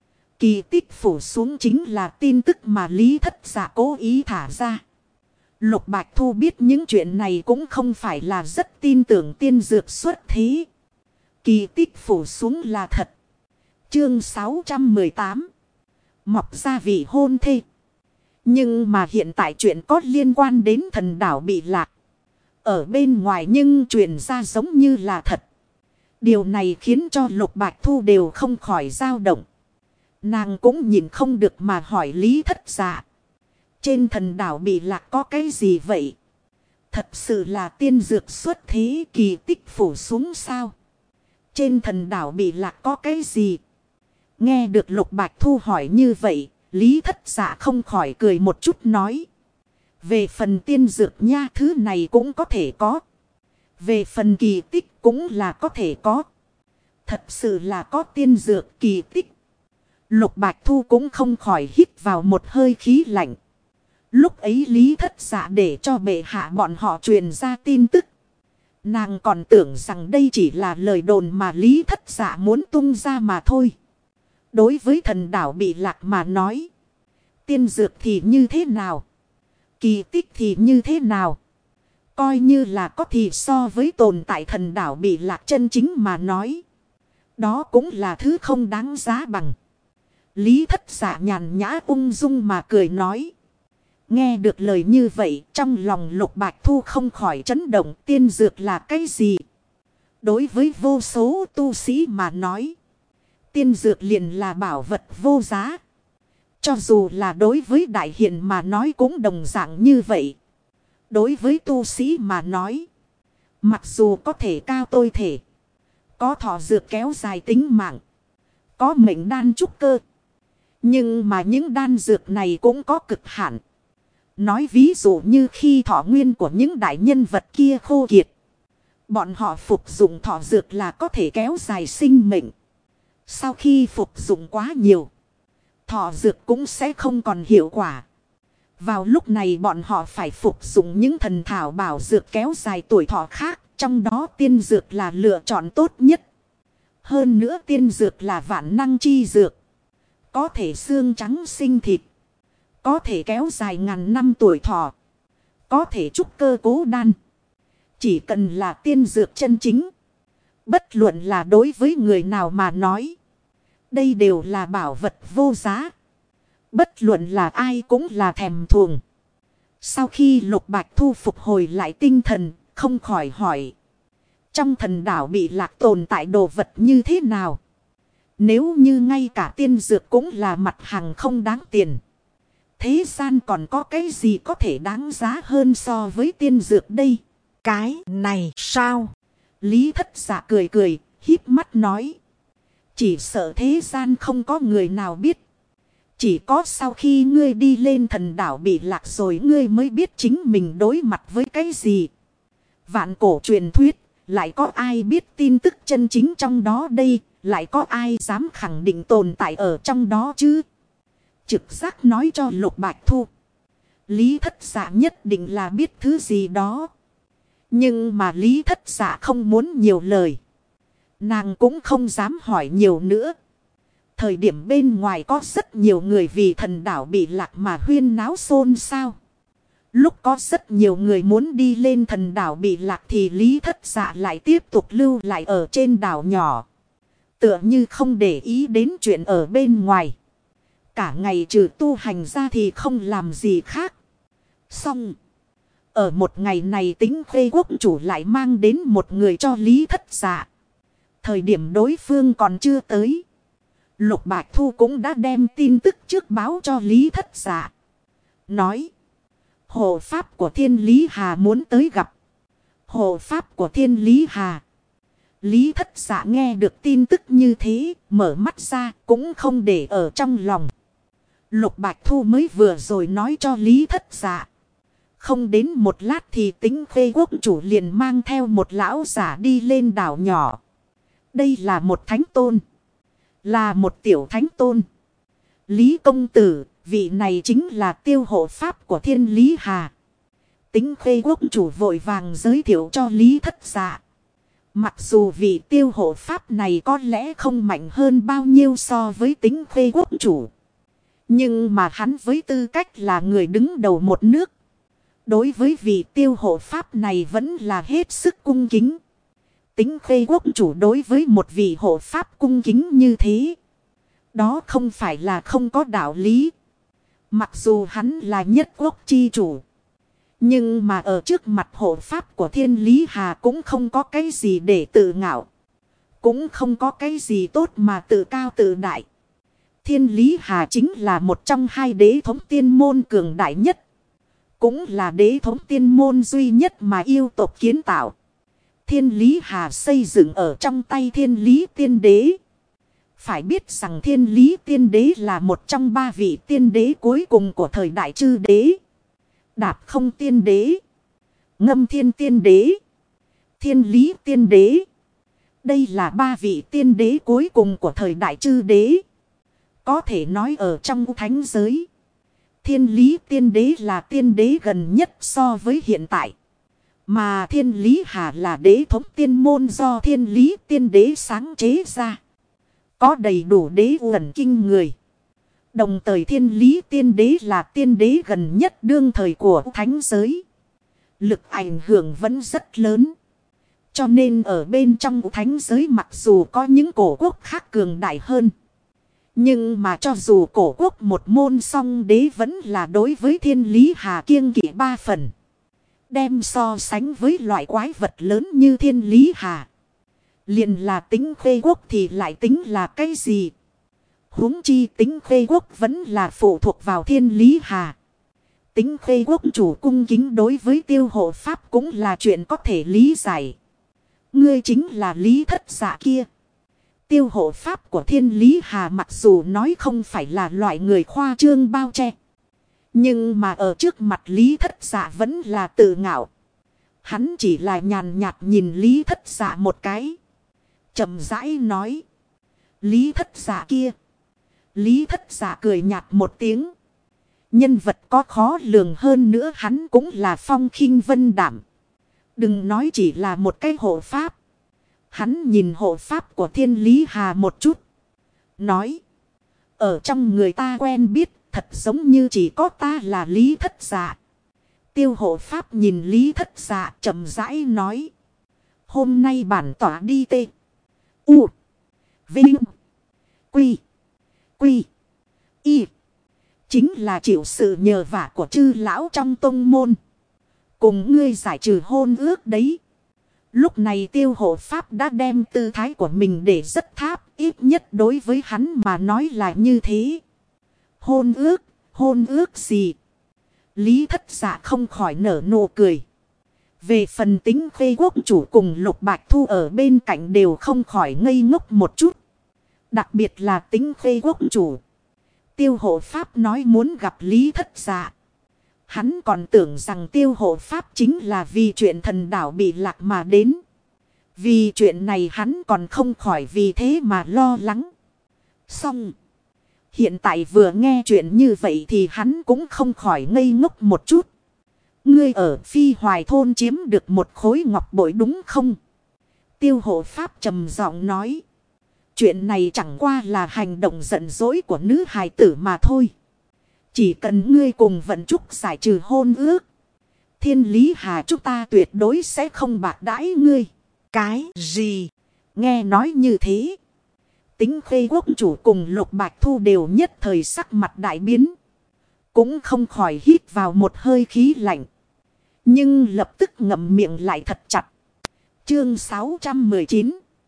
Kỳ tích phủ xuống chính là tin tức mà Lý Thất Dạ cố ý thả ra. Lục Bạch Thu biết những chuyện này cũng không phải là rất tin tưởng tiên dược xuất thế. Kỳ tích phủ xuống là thật. Chương 618. Mọc ra vị hôn thê. Nhưng mà hiện tại chuyện có liên quan đến thần đảo Bị Lạc. Ở bên ngoài nhưng truyền ra giống như là thật. Điều này khiến cho Lục Bạch Thu đều không khỏi dao động. Nàng cũng nhìn không được mà hỏi Lý Thất Dạ. Trên thần đảo Bị Lạc có cái gì vậy? Thật sự là tiên dược xuất thế kỳ tích phủ xuống sao? Trên thần đảo Bị Lạc có cái gì? Nghe được Lục Bạch Thu hỏi như vậy, Lý Thất Dạ không khỏi cười một chút nói. Về phần tiên dược nha, thứ này cũng có thể có. Về phần kỳ tích cũng là có thể có. Thật sự là có tiên dược kỳ tích. Lục Bạch Thu cũng không khỏi hít vào một hơi khí lạnh. Lúc ấy Lý Thất Dạ để cho bệ hạ bọn họ truyền ra tin tức. Nàng còn tưởng rằng đây chỉ là lời đồn mà Lý Thất Dạ muốn tung ra mà thôi. Đối với thần đảo Bị Lạc mà nói. Tiên dược thì như thế nào? Kỳ tích thì như thế nào? Coi như là có thì so với tồn tại thần đảo Bị Lạc chân chính mà nói. Đó cũng là thứ không đáng giá bằng. Lý Thất Dạ nhàn nhã ung dung mà cười nói. Nghe được lời như vậy trong lòng Lục Bạch Thu không khỏi chấn động. Tiên dược là cái gì? Đối với vô số tu sĩ mà nói. Tiên dược liền là bảo vật vô giá. Cho dù là đối với đại hiền mà nói cũng đồng dạng như vậy. Đối với tu sĩ mà nói. Mặc dù có thể cao tôi thể. Có thọ dược kéo dài tính mạng. Có mệnh đan trúc cơ. Nhưng mà những đan dược này cũng có cực hạn. Nói ví dụ như khi thọ nguyên của những đại nhân vật kia khô kiệt. Bọn họ phục dụng thọ dược là có thể kéo dài sinh mệnh. Sau khi phục dụng quá nhiều. Thọ dược cũng sẽ không còn hiệu quả. Vào lúc này bọn họ phải phục dụng những thần thảo bảo dược kéo dài tuổi thọ khác. Trong đó tiên dược là lựa chọn tốt nhất. Hơn nữa tiên dược là vạn năng chi dược. Có thể xương trắng sinh thịt. Có thể kéo dài ngàn năm tuổi thọ. Có thể trúc cơ cố đan. Chỉ cần là tiên dược chân chính. Bất luận là đối với người nào mà nói. Đây đều là bảo vật vô giá. Bất luận là ai cũng là thèm thuồng. Sau khi Lục Bạch Thu phục hồi lại tinh thần, không khỏi hỏi. Trong thần đảo Bị Lạc tồn tại đồ vật như thế nào? Nếu như ngay cả tiên dược cũng là mặt hàng không đáng tiền. Thế gian còn có cái gì có thể đáng giá hơn so với tiên dược đây? Cái này sao? Lý Thất Dạ cười cười, híp mắt nói. Chỉ sợ thế gian không có người nào biết. Chỉ có sau khi ngươi đi lên thần đảo Bị Lạc rồi ngươi mới biết chính mình đối mặt với cái gì. Vạn cổ truyền thuyết, lại có ai biết tin tức chân chính trong đó đây, lại có ai dám khẳng định tồn tại ở trong đó chứ? Trực giác nói cho Lục Bạch Thu. Lý Thất Dạ nhất định là biết thứ gì đó. Nhưng mà Lý Thất Dạ không muốn nhiều lời. Nàng cũng không dám hỏi nhiều nữa. Thời điểm bên ngoài có rất nhiều người vì thần đảo Bị Lạc mà huyên náo xôn xao. Lúc có rất nhiều người muốn đi lên thần đảo Bị Lạc thì Lý Thất Dạ lại tiếp tục lưu lại ở trên đảo nhỏ. Tựa như không để ý đến chuyện ở bên ngoài. Cả ngày trừ tu hành ra thì không làm gì khác. Xong. Ở một ngày này Tính Khuê quốc chủ lại mang đến một người cho Lý Thất Dạ. Thời điểm đối phương còn chưa tới. Lục Bạch Thu cũng đã đem tin tức trước báo cho Lý Thất Dạ. Nói. Hộ pháp của Thiên Lý Hà muốn tới gặp. Hộ pháp của Thiên Lý Hà. Lý Thất Dạ nghe được tin tức như thế. Mở mắt ra cũng không để ở trong lòng. Lục Bạch Thu mới vừa rồi nói cho Lý Thất Dạ. Không đến một lát thì Tĩnh Khê quốc chủ liền mang theo một lão giả đi lên đảo nhỏ. Đây là một thánh tôn. Là một tiểu thánh tôn. Lý công tử, vị này chính là tiêu hộ pháp của Thiên Lý Hà. Tĩnh Khê quốc chủ vội vàng giới thiệu cho Lý Thất Dạ. Mặc dù vị tiêu hộ pháp này có lẽ không mạnh hơn bao nhiêu so với Tĩnh Khê quốc chủ. Nhưng mà hắn với tư cách là người đứng đầu một nước. Đối với vị tiêu hộ pháp này vẫn là hết sức cung kính. Tĩnh Khê quốc chủ đối với một vị hộ pháp cung kính như thế. Đó không phải là không có đạo lý. Mặc dù hắn là nhất quốc chi chủ. Nhưng mà ở trước mặt hộ pháp của Thiên Lý Hà cũng không có cái gì để tự ngạo. Cũng không có cái gì tốt mà tự cao tự đại. Thiên Lý Hà chính là một trong hai đế thống tiên môn cường đại nhất. Cũng là đế thống tiên môn duy nhất mà yêu tộc kiến tạo. Thiên Lý Hà xây dựng ở trong tay Thiên Lý Tiên Đế. Phải biết rằng Thiên Lý Tiên Đế là một trong ba vị tiên đế cuối cùng của thời đại chư đế. Đạp Không Tiên Đế, Ngâm Thiên Tiên Đế, Thiên Lý Tiên Đế. Đây là ba vị tiên đế cuối cùng của thời đại chư đế. Có thể nói ở trong thánh giới. Thiên Lý Tiên Đế là tiên đế gần nhất so với hiện tại. Mà Thiên Lý Hà là đế thống tiên môn do Thiên Lý Tiên Đế sáng chế ra. Có đầy đủ đế uẩn kinh người. Đồng thời Thiên Lý Tiên Đế là tiên đế gần nhất đương thời của thánh giới. Lực ảnh hưởng vẫn rất lớn. Cho nên ở bên trong thánh giới mặc dù có những cổ quốc khác cường đại hơn. Nhưng mà cho dù cổ quốc một môn song đế vẫn là đối với Thiên Lý Hà kiêng kỵ ba phần. Đem so sánh với loại quái vật lớn như Thiên Lý Hà. Liền là Tĩnh Khê quốc thì lại tính là cái gì? Huống chi Tĩnh Khê quốc vẫn là phụ thuộc vào Thiên Lý Hà. Tĩnh Khê quốc chủ cung kính đối với tiêu hộ pháp cũng là chuyện có thể lý giải. Ngươi chính là Lý Thất Dạ kia. Tiêu hộ pháp của Thiên Lý Hà mặc dù nói không phải là loại người khoa trương bao che. Nhưng mà ở trước mặt Lý Thất Dạ vẫn là tự ngạo. Hắn chỉ là nhàn nhạt nhìn Lý Thất Dạ một cái. Chậm rãi nói. Lý Thất Dạ kia. Lý Thất Dạ cười nhạt một tiếng. Nhân vật có khó lường hơn nữa hắn cũng là phong khinh vân đảm. Đừng nói chỉ là một cái hộ pháp. Hắn nhìn hộ pháp của Thiên Lý Hà một chút. Nói. Ở trong người ta quen biết. Thật giống như chỉ có ta là Lý Thất Dạ. Tiêu hộ pháp nhìn Lý Thất Dạ chậm rãi nói. Hôm nay bản tỏa đi tê. U. Vinh. Quy. Quy. Y. Chính là chịu sự nhờ vả của chư lão trong tông môn. Cùng ngươi giải trừ hôn ước đấy. Lúc này tiêu hộ pháp đã đem tư thái của mình để rất tháp. Ít nhất đối với hắn mà nói là như thế. Hôn ước gì? Lý Thất Dạ không khỏi nở nụ cười. Về phần Tĩnh Khê quốc chủ cùng Lục Bạch Thu ở bên cạnh đều không khỏi ngây ngốc một chút. Đặc biệt là Tĩnh Khê quốc chủ. Tiêu hộ pháp nói muốn gặp Lý Thất Dạ. Hắn còn tưởng rằng tiêu hộ pháp chính là vì chuyện thần đảo bị lạc mà đến. Vì chuyện này hắn còn không khỏi vì thế mà lo lắng. Xong. Hiện tại vừa nghe chuyện như vậy thì hắn cũng không khỏi ngây ngốc một chút. Ngươi ở Phi Hoài thôn chiếm được một khối ngọc bội đúng không? Tiêu hộ pháp trầm giọng nói. Chuyện này chẳng qua là hành động giận dỗi của nữ hài tử mà thôi. Chỉ cần ngươi cùng vận trúc giải trừ hôn ước. Thiên Lý Hà chúng ta tuyệt đối sẽ không bạc đãi ngươi. Cái gì? Nghe nói như thế. Tĩnh Khê quốc chủ cùng Lục Bạch Thu đều nhất thời sắc mặt đại biến. Cũng không khỏi hít vào một hơi khí lạnh. Nhưng lập tức ngậm miệng lại thật chặt. Chương 619.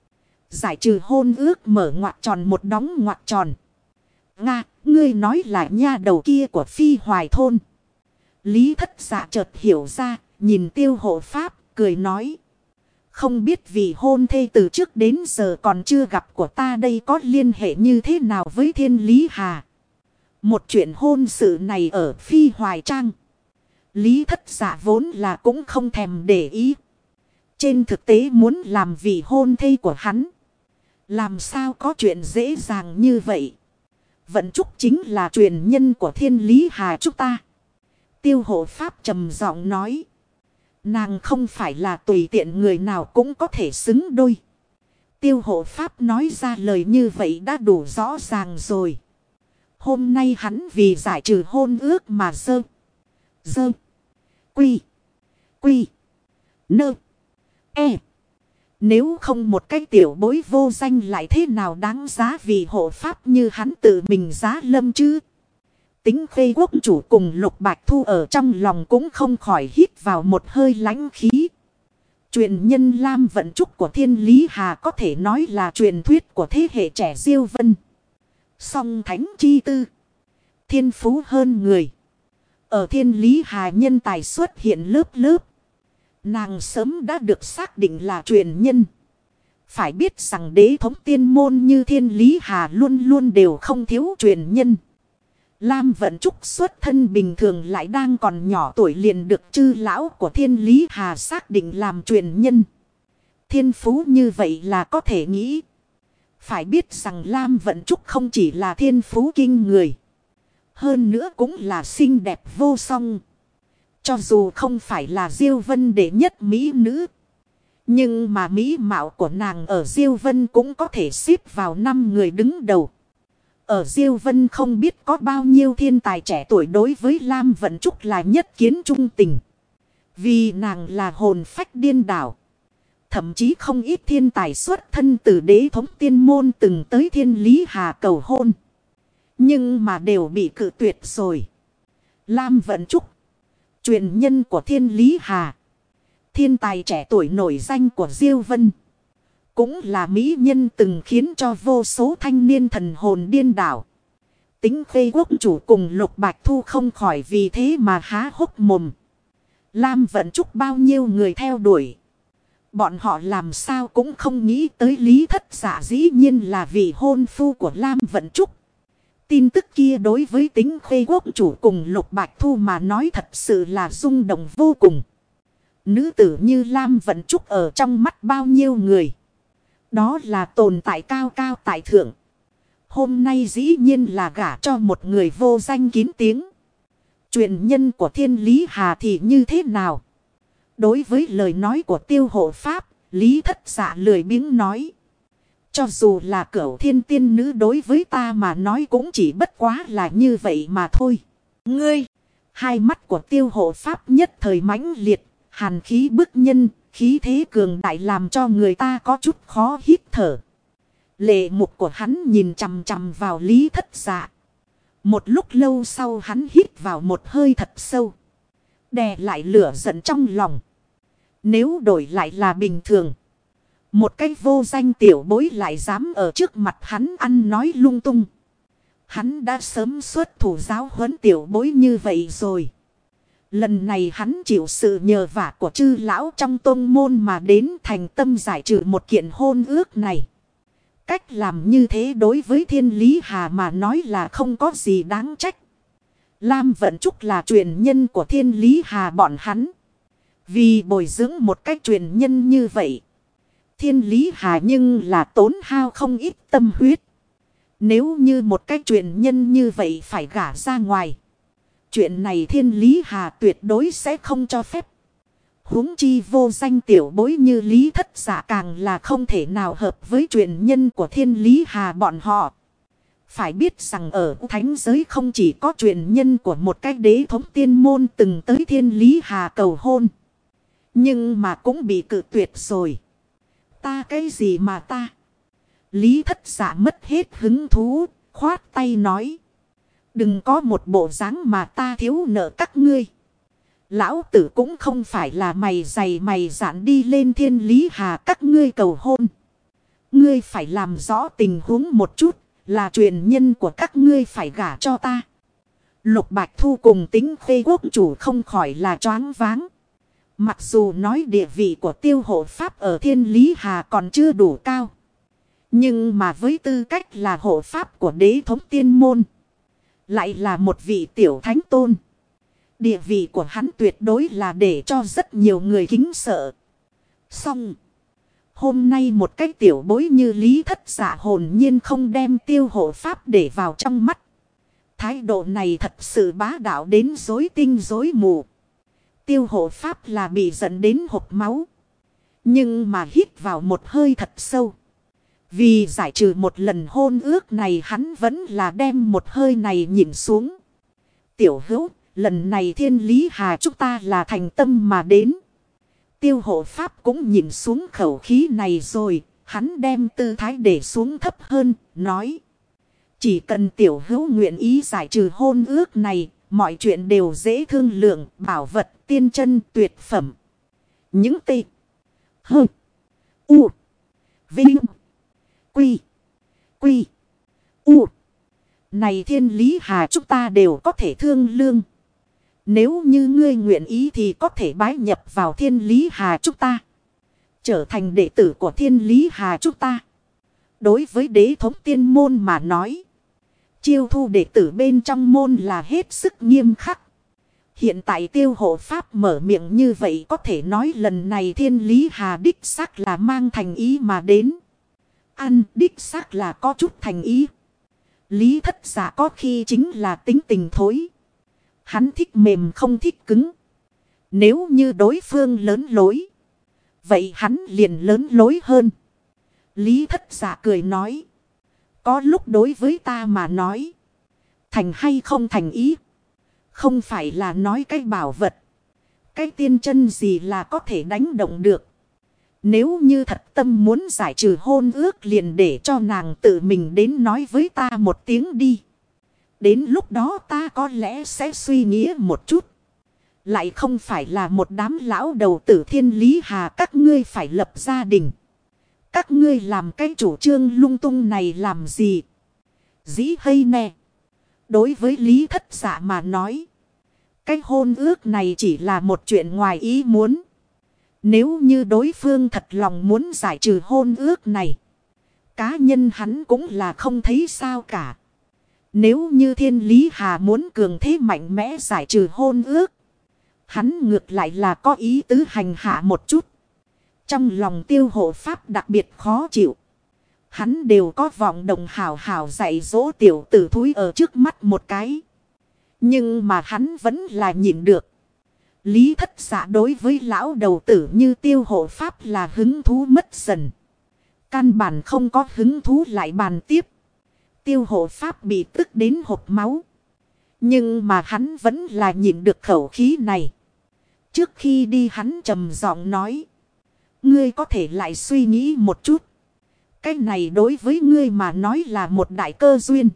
Giải trừ hôn ước mở ngoặc tròn một đóng ngoặc tròn. Nga, ngươi nói là nha đầu kia của Phi Hoài thôn. Lý Thất Dạ chợt hiểu ra, nhìn Tiêu Hộ Pháp, cười nói. Không biết vì hôn thê từ trước đến giờ còn chưa gặp của ta đây có liên hệ như thế nào với Thiên Lý Hà. Một chuyện hôn sự này ở Phi Hoài Trang. Lý Thất Dạ vốn là cũng không thèm để ý. Trên thực tế muốn làm vị hôn thê của hắn. Làm sao có chuyện dễ dàng như vậy. Vận Trúc chính là truyền nhân của Thiên Lý Hà chúng ta. Tiêu Hộ Pháp trầm giọng nói. Nàng không phải là tùy tiện người nào cũng có thể xứng đôi. Tiêu Hộ Pháp nói ra lời như vậy đã đủ rõ ràng rồi. Hôm nay hắn vì giải trừ hôn ước mà dơ. Quy. Nơ. E. Nếu không một cái tiểu bối vô danh lại thế nào đáng giá vì hộ pháp như hắn tự mình giá lâm chứ. Tính Khê quốc chủ cùng Lục Bạch Thu ở trong lòng cũng không khỏi hít vào một hơi lãnh khí. Truyền nhân Lam Vận Trúc của Thiên Lý Hà có thể nói là truyền thuyết của thế hệ trẻ Diêu Vân. Song thánh chi tư. Thiên phú hơn người. Ở Thiên Lý Hà nhân tài xuất hiện lớp lớp. Nàng sớm đã được xác định là truyền nhân. Phải biết rằng đế thống tiên môn như Thiên Lý Hà luôn luôn đều không thiếu truyền nhân. Lam Vận Trúc xuất thân bình thường lại đang còn nhỏ tuổi liền được chư lão của Thiên Lý Hà xác định làm truyền nhân. Thiên phú như vậy là có thể nghĩ. Phải biết rằng Lam Vận Trúc không chỉ là thiên phú kinh người. Hơn nữa cũng là xinh đẹp vô song. Cho dù không phải là Diêu Vân đệ nhất mỹ nữ. Nhưng mà mỹ mạo của nàng ở Diêu Vân cũng có thể xếp vào 5 người đứng đầu. Ở Diêu Vân không biết có bao nhiêu thiên tài trẻ tuổi đối với Lam Vận Trúc là nhất kiến trung tình. Vì nàng là hồn phách điên đảo. Thậm chí không ít thiên tài xuất thân từ đế thống tiên môn từng tới Thiên Lý Hà cầu hôn. Nhưng mà đều bị cự tuyệt rồi. Lam Vận Trúc, truyền nhân của Thiên Lý Hà, thiên tài trẻ tuổi nổi danh của Diêu Vân, cũng là mỹ nhân từng khiến cho vô số thanh niên thần hồn điên đảo. Tính Khê quốc chủ cùng Lục Bạch Thu không khỏi vì thế mà há hốc mồm. Lam Vận Trúc bao nhiêu người theo đuổi. Bọn họ làm sao cũng không nghĩ tới Lý Thất Dạ dĩ nhiên là vị hôn phu của Lam Vận Trúc. Tin tức kia đối với Tính Khê quốc chủ cùng Lục Bạch Thu mà nói thật sự là rung động vô cùng. Nữ tử như Lam Vận Trúc ở trong mắt bao nhiêu người. Đó là tồn tại cao cao tại thượng. Hôm nay dĩ nhiên là gả cho một người vô danh kín tiếng. Truyền nhân của Thiên Lý Hà thì như thế nào? Đối với lời nói của Tiêu Hộ Pháp, Lý Thất Dạ lười biếng nói. Cho dù là cửu thiên tiên nữ đối với ta mà nói cũng chỉ bất quá là như vậy mà thôi. Ngươi! Hai mắt của Tiêu Hộ Pháp nhất thời mãnh liệt, hàn khí bức nhân, khí thế cường đại làm cho người ta có chút khó hít thở. Lệ mục của hắn nhìn chằm chằm vào Lý Thất Dạ. Một lúc lâu sau hắn hít vào một hơi thật sâu. Đè lại lửa giận trong lòng. Nếu đổi lại là bình thường. Một cái vô danh tiểu bối lại dám ở trước mặt hắn ăn nói lung tung. Hắn đã sớm xuất thủ giáo huấn tiểu bối như vậy rồi. Lần này hắn chịu sự nhờ vả của chư lão trong tôn môn mà đến thành tâm giải trừ một kiện hôn ước này. Cách làm như thế đối với Thiên Lý Hà mà nói là không có gì đáng trách. Lam Vận Trúc là truyền nhân của Thiên Lý Hà bọn hắn. Vì bồi dưỡng một cách truyền nhân như vậy. Thiên Lý Hà nhưng là tốn hao không ít tâm huyết. Nếu như một cách truyền nhân như vậy phải gả ra ngoài. Chuyện này Thiên Lý Hà tuyệt đối sẽ không cho phép. Huống chi vô danh tiểu bối như Lý Thất Dạ càng là không thể nào hợp với truyền nhân của Thiên Lý Hà bọn họ. Phải biết rằng ở thánh giới không chỉ có truyền nhân của một cái đế thống tiên môn từng tới Thiên Lý Hà cầu hôn. Nhưng mà cũng bị cự tuyệt rồi. Ta cái gì mà ta? Lý Thất Dạ mất hết hứng thú, khoát tay nói. Đừng có một bộ dáng mà ta thiếu nợ các ngươi. Lão tử cũng không phải là mày dày mày dạn đi lên Thiên Lý Hà các ngươi cầu hôn. Ngươi phải làm rõ tình huống một chút. Là truyền nhân của các ngươi phải gả cho ta. Lục Bạch Thu cùng Tính Khê quốc chủ không khỏi là choáng váng. Mặc dù nói địa vị của Tiêu Hộ Pháp ở Thiên Lý Hà còn chưa đủ cao. Nhưng mà với tư cách là hộ pháp của đế thống tiên môn. Lại là một vị tiểu thánh tôn. Địa vị của hắn tuyệt đối là để cho rất nhiều người kính sợ. Xong. Hôm nay một cái tiểu bối như Lý Thất Dạ hồn nhiên không đem Tiêu Hộ Pháp để vào trong mắt. Thái độ này thật sự bá đạo đến rối tinh rối mù. Tiêu Hộ Pháp là bị giận đến hộc máu. Nhưng mà hít vào một hơi thật sâu. Vì giải trừ một lần hôn ước này hắn vẫn là đem một hơi này nhìn xuống. Tiểu hữu, lần này Thiên Lý Hà chúng ta là thành tâm mà đến. Tiêu Hộ Pháp cũng nhìn xuống khẩu khí này rồi, hắn đem tư thái để xuống thấp hơn, nói. Chỉ cần tiểu hữu nguyện ý giải trừ hôn ước này, mọi chuyện đều dễ thương lượng, bảo vật, tiên chân, tuyệt phẩm. Những tê, hơ, u, vinh, quy, quy, u. Này Thiên Lý Hà chúng ta đều có thể thương lương. Nếu như ngươi nguyện ý thì có thể bái nhập vào Thiên Lý Hà chúng ta. Trở thành đệ tử của Thiên Lý Hà chúng ta. Đối với đế thống tiên môn mà nói. Chiêu thu đệ tử bên trong môn là hết sức nghiêm khắc. Hiện tại Tiêu Hộ Pháp mở miệng như vậy có thể nói lần này Thiên Lý Hà đích xác là mang thành ý mà đến. Ăn đích xác là có chút thành ý. Lý Thất Dạ có khi chính là tính tình thối. Hắn thích mềm không thích cứng. Nếu như đối phương lớn lối. Vậy hắn liền lớn lối hơn. Lý Thất Dạ cười nói. Có lúc đối với ta mà nói. Thành hay không thành ý. Không phải là nói cái bảo vật. Cái tiên chân gì là có thể đánh động được. Nếu như thật tâm muốn giải trừ hôn ước liền để cho nàng tự mình đến nói với ta một tiếng đi. Đến lúc đó ta có lẽ sẽ suy nghĩ một chút. Lại không phải là một đám lão đầu tử Thiên Lý Hà các ngươi phải lập gia đình. Các ngươi làm cái chủ trương lung tung này làm gì? Dĩ hay nè. Đối với Lý Thất Dạ mà nói. Cái hôn ước này chỉ là một chuyện ngoài ý muốn. Nếu như đối phương thật lòng muốn giải trừ hôn ước này. Cá nhân hắn cũng là không thấy sao cả. Nếu như Thiên Lý Hà muốn cường thế mạnh mẽ giải trừ hôn ước. Hắn ngược lại là có ý tứ hành hạ một chút. Trong lòng Tiêu Hộ Pháp đặc biệt khó chịu. Hắn đều có vọng động hào hào dạy dỗ tiểu tử thúi ở trước mắt một cái. Nhưng mà hắn vẫn là nhịn được. Lý Thất Dạ đối với lão đầu tử như Tiêu Hộ Pháp là hứng thú mất dần. Căn bản không có hứng thú lại bàn tiếp. Tiêu Hộ Pháp bị tức đến hộc máu. Nhưng mà hắn vẫn là nhịn được khẩu khí này. Trước khi đi hắn trầm giọng nói. Ngươi có thể lại suy nghĩ một chút. Cái này đối với ngươi mà nói là một đại cơ duyên.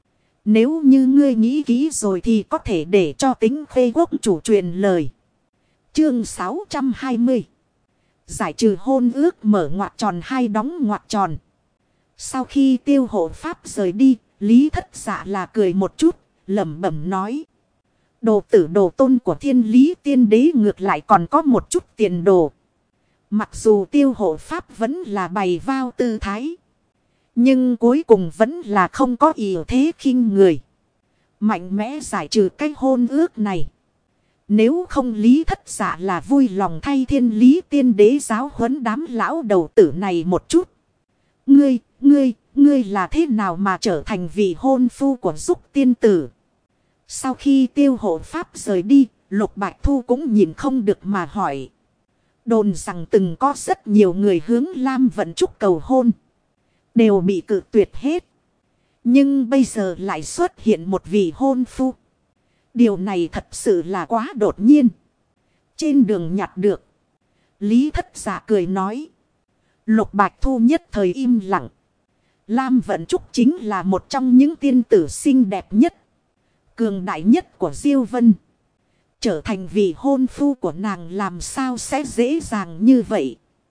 Nếu như ngươi nghĩ kỹ rồi thì có thể để cho Tính Khê quốc chủ truyền lời. Chương 620. Giải trừ hôn ước mở ngoặc tròn hai đóng ngoặc tròn. Sau khi Tiêu Hộ Pháp rời đi, Lý Thất Dạ là cười một chút, lẩm bẩm nói. Đồ tử đồ tôn của Thiên Lý Tiên Đế ngược lại còn có một chút tiền đồ. Mặc dù Tiêu Hộ Pháp vẫn là bày vao tư thái. Nhưng cuối cùng vẫn là không có ý thế khinh người. Mạnh mẽ giải trừ cái hôn ước này. Nếu không Lý Thất Dạ là vui lòng thay Thiên Lý Tiên Đế giáo huấn đám lão đầu tử này một chút. Ngươi là thế nào mà trở thành vị hôn phu của Dục tiên tử? Sau khi Tiêu Hộ Pháp rời đi, Lục Bạch Thu cũng nhìn không được mà hỏi. Đồn rằng từng có rất nhiều người hướng Lam Vận Trúc cầu hôn. Đều bị cự tuyệt hết. Nhưng bây giờ lại xuất hiện một vị hôn phu. Điều này thật sự là quá đột nhiên. Trên đường nhặt được. Lý Thất Dạ cười nói. Lục Bạch Thu nhất thời im lặng. Lam Vận Trúc chính là một trong những tiên tử xinh đẹp nhất. Cường đại nhất của Diêu Vân. Trở thành vị hôn phu của nàng làm sao sẽ dễ dàng như vậy.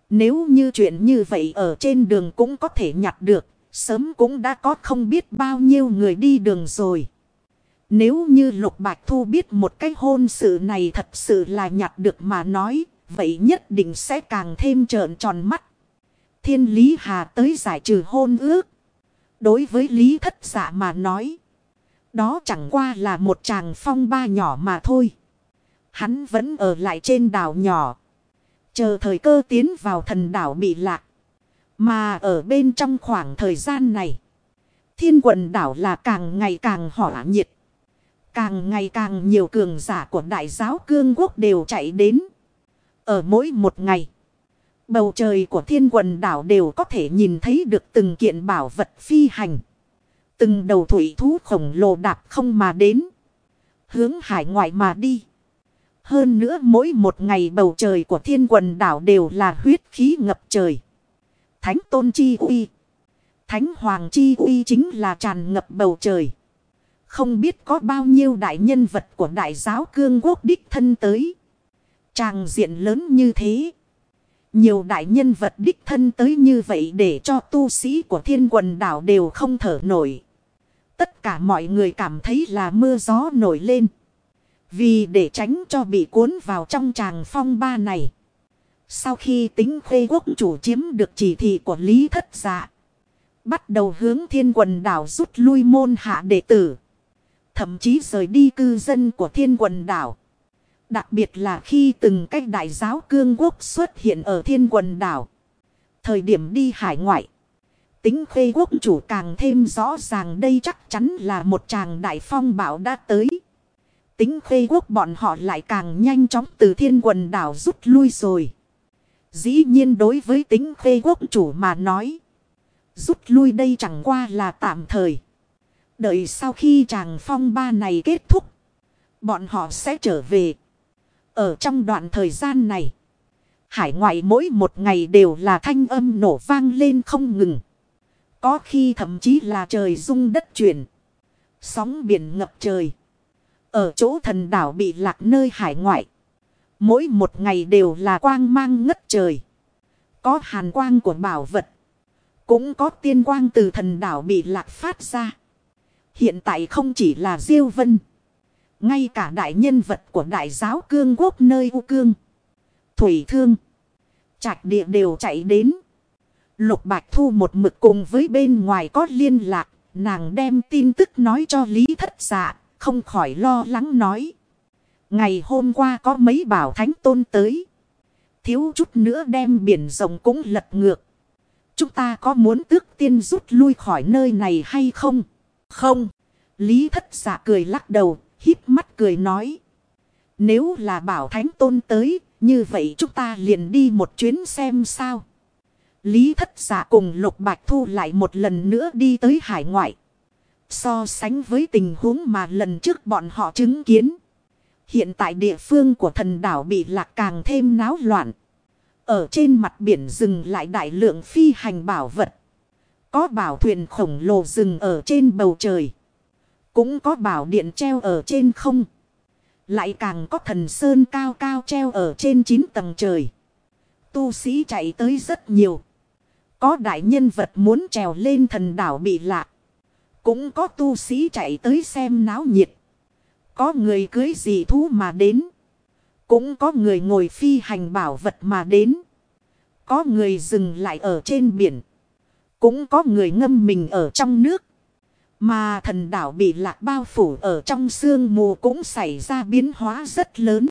Nếu như chuyện như vậy ở trên đường cũng có thể nhặt được. Sớm cũng đã có không biết bao nhiêu người đi đường rồi. Nếu như Lục Bạch Thu biết một cái hôn sự này thật sự là nhặt được mà nói. Vậy nhất định sẽ càng thêm trợn tròn mắt. Thiên Lý Hà tới giải trừ hôn ước. Đối với Lý Thất Dạ mà nói. Đó chẳng qua là một tràng phong ba nhỏ mà thôi. Hắn vẫn ở lại trên đảo nhỏ. Chờ thời cơ tiến vào thần đảo bị lạc. Mà ở bên trong khoảng thời gian này. Thiên Quần đảo là càng ngày càng hỏa nhiệt. Càng ngày càng nhiều cường giả của đại giáo cương quốc đều chạy đến. Ở mỗi một ngày. Bầu trời của Thiên Quần đảo đều có thể nhìn thấy được từng kiện bảo vật phi hành. Từng đầu thủy thú khổng lồ đạp không mà đến. Hướng hải ngoại mà đi. Hơn nữa mỗi một ngày bầu trời của Thiên Quần đảo đều là huyết khí ngập trời. Thánh tôn chi uy. Thánh hoàng chi uy chính là tràn ngập bầu trời. Không biết có bao nhiêu đại nhân vật của đại giáo cương quốc đích thân tới. Tràng diện lớn như thế. Nhiều đại nhân vật đích thân tới như vậy để cho tu sĩ của Thiên Quần đảo đều không thở nổi. Tất cả mọi người cảm thấy là mưa gió nổi lên. Vì để tránh cho bị cuốn vào trong tràng phong ba này. Sau khi Tính Khuê quốc chủ chiếm được chỉ thị của Lý Thất Dạ. Bắt đầu hướng Thiên Quần đảo rút lui môn hạ đệ tử. Thậm chí rời đi cư dân của Thiên Quần đảo. Đặc biệt là khi từng cách đại giáo cương quốc xuất hiện ở Thiên Quần đảo. Thời điểm đi hải ngoại. Tính Khuê quốc chủ càng thêm rõ ràng đây chắc chắn là một tràng đại phong bão đã tới. Tính Khuê quốc bọn họ lại càng nhanh chóng từ Thiên Quần đảo rút lui rồi. Dĩ nhiên đối với Tính Khuê quốc chủ mà nói. Rút lui đây chẳng qua là tạm thời. Đợi sau khi tràng phong ba này kết thúc. Bọn họ sẽ trở về. Ở trong đoạn thời gian này. Hải ngoại mỗi một ngày đều là thanh âm nổ vang lên không ngừng. Có khi thậm chí là trời rung đất chuyển. Sóng biển ngập trời. Ở chỗ thần đảo bị lạc nơi hải ngoại. Mỗi một ngày đều là quang mang ngất trời. Có hàn quang của bảo vật. Cũng có tiên quang từ thần đảo bị lạc phát ra. Hiện tại không chỉ là Diêu Vân. Ngay cả đại nhân vật của đại giáo cương quốc nơi U Cương. Thủy Thương. Trạch Địa đều chạy đến. Lục Bạch Thu một mực cùng với bên ngoài có liên lạc. Nàng đem tin tức nói cho Lý Thất Dạ. Không khỏi lo lắng nói. Ngày hôm qua có mấy bảo thánh tôn tới. Thiếu chút nữa đem biển rộng cũng lật ngược. Chúng ta có muốn tước tiên rút lui khỏi nơi này hay không? Không. Lý Thất Dạ cười lắc đầu. Híp mắt cười nói. Nếu là bảo thánh tôn tới. Như vậy chúng ta liền đi một chuyến xem sao. Lý Thất Dạ cùng Lục Bạch Thu lại một lần nữa đi tới hải ngoại. So sánh với tình huống mà lần trước bọn họ chứng kiến. Hiện tại địa phương của thần đảo bị lạc càng thêm náo loạn. Ở trên mặt biển dừng lại đại lượng phi hành bảo vật. Có bảo thuyền khổng lồ dừng ở trên bầu trời. Cũng có bảo điện treo ở trên không. Lại càng có thần sơn cao cao treo ở trên 9 tầng trời. Tu sĩ chạy tới rất nhiều. Có đại nhân vật muốn trèo lên thần đảo bị lạc. Cũng có tu sĩ chạy tới xem náo nhiệt. Có người cưới dị thú mà đến. Cũng có người ngồi phi hành bảo vật mà đến. Có người dừng lại ở trên biển. Cũng có người ngâm mình ở trong nước. Mà thần đảo bị lạc bao phủ ở trong sương mù cũng xảy ra biến hóa rất lớn.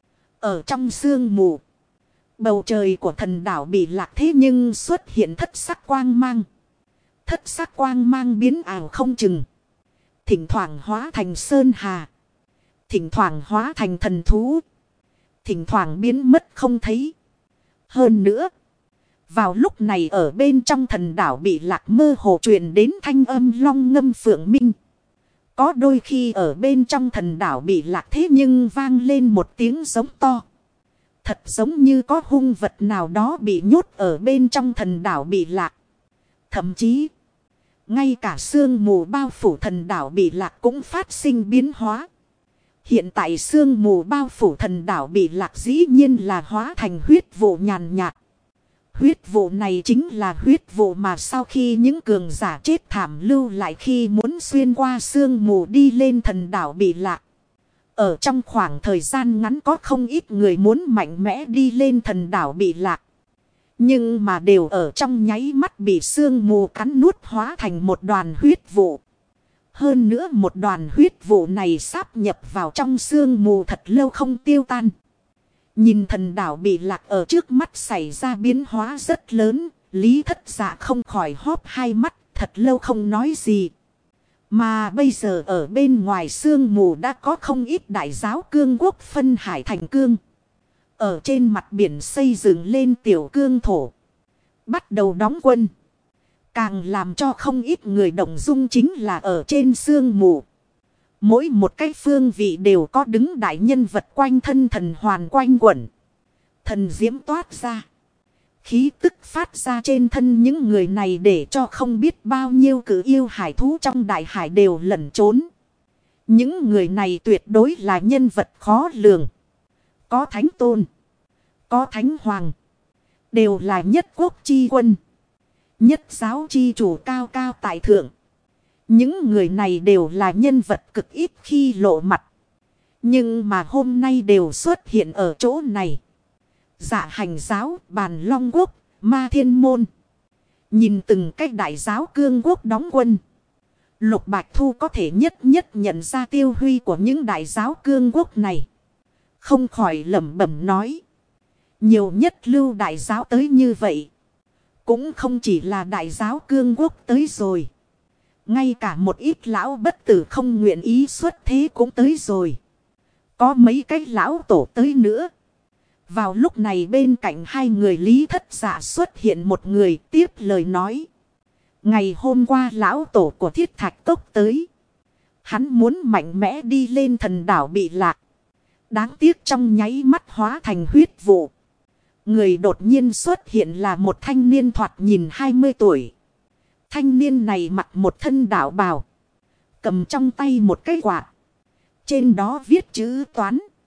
Ở trong sương mù. Bầu trời của thần đảo bị lạc thế nhưng xuất hiện thất sắc quang mang. Thất sắc quang mang biến ảo không chừng. Thỉnh thoảng hóa thành sơn hà. Thỉnh thoảng hóa thành thần thú. Thỉnh thoảng biến mất không thấy. Hơn nữa. Vào lúc này ở bên trong thần đảo bị lạc mơ hồ truyền đến thanh âm long ngâm phượng minh. Có đôi khi ở bên trong thần đảo bị lạc thế nhưng vang lên một tiếng giống to. Thật giống như có hung vật nào đó bị nhốt ở bên trong thần đảo bị lạc. Thậm chí. Ngay cả sương mù bao phủ thần đảo bị lạc cũng phát sinh biến hóa. Hiện tại sương mù bao phủ thần đảo bị lạc dĩ nhiên là hóa thành huyết vụ nhàn nhạt. Huyết vụ này chính là huyết vụ mà sau khi những cường giả chết thảm lưu lại khi muốn xuyên qua sương mù đi lên thần đảo Bị Lạc. Ở trong khoảng thời gian ngắn có không ít người muốn mạnh mẽ đi lên thần đảo Bị Lạc. Nhưng mà đều ở trong nháy mắt bị sương mù cắn nuốt hóa thành một đoàn huyết vụ. Hơn nữa một đoàn huyết vụ này sáp nhập vào trong sương mù thật lâu không tiêu tan. Nhìn thần đảo Bị Lạc ở trước mắt xảy ra biến hóa rất lớn. Lý Thất Dạ không khỏi hóp hai mắt, thật lâu không nói gì. Mà bây giờ ở bên ngoài sương mù đã có không ít đại giáo cương quốc phân hải thành cương. Ở trên mặt biển xây dựng lên tiểu cương thổ. Bắt đầu đóng quân. Càng làm cho không ít người động dung chính là ở trên sương mù. Mỗi một cái phương vị đều có đứng đại nhân vật quanh thân thần hoàn quanh quẩn. Thần diễm toát ra. Khí tức phát ra trên thân những người này để cho không biết bao nhiêu cử yêu hải thú trong đại hải đều lẩn trốn. Những người này tuyệt đối là nhân vật khó lường. Có thánh tôn. Có thánh hoàng. Đều là nhất quốc chi quân. Nhất giáo chi chủ cao cao tại thượng. Những người này đều là nhân vật cực ít khi lộ mặt. Nhưng mà hôm nay đều xuất hiện ở chỗ này. Dạ hành giáo, Bàn Long Quốc, Ma Thiên Môn. Nhìn từng cách đại giáo cương quốc đóng quân. Lục Bạch Thu có thể nhất nhận ra tiêu huy của những đại giáo cương quốc này. Không khỏi lẩm bẩm nói. Nhiều nhất lưu đại giáo tới như vậy. Cũng không chỉ là đại giáo cương quốc tới rồi. Ngay cả một ít lão bất tử không nguyện ý xuất thế cũng tới rồi. Có mấy cái lão tổ tới nữa. Vào lúc này bên cạnh hai người Lý Thất Dạ xuất hiện một người tiếp lời nói. Ngày hôm qua lão tổ của Thiết Thạch Cốc tới. Hắn muốn mạnh mẽ đi lên thần đảo Bị Lạc. Đáng tiếc trong nháy mắt hóa thành huyết vụ. Người đột nhiên xuất hiện là một thanh niên thoạt nhìn 20 tuổi. Thanh niên này mặc một thân đạo bào. Cầm trong tay một cái quạt. Trên đó viết chữ toán.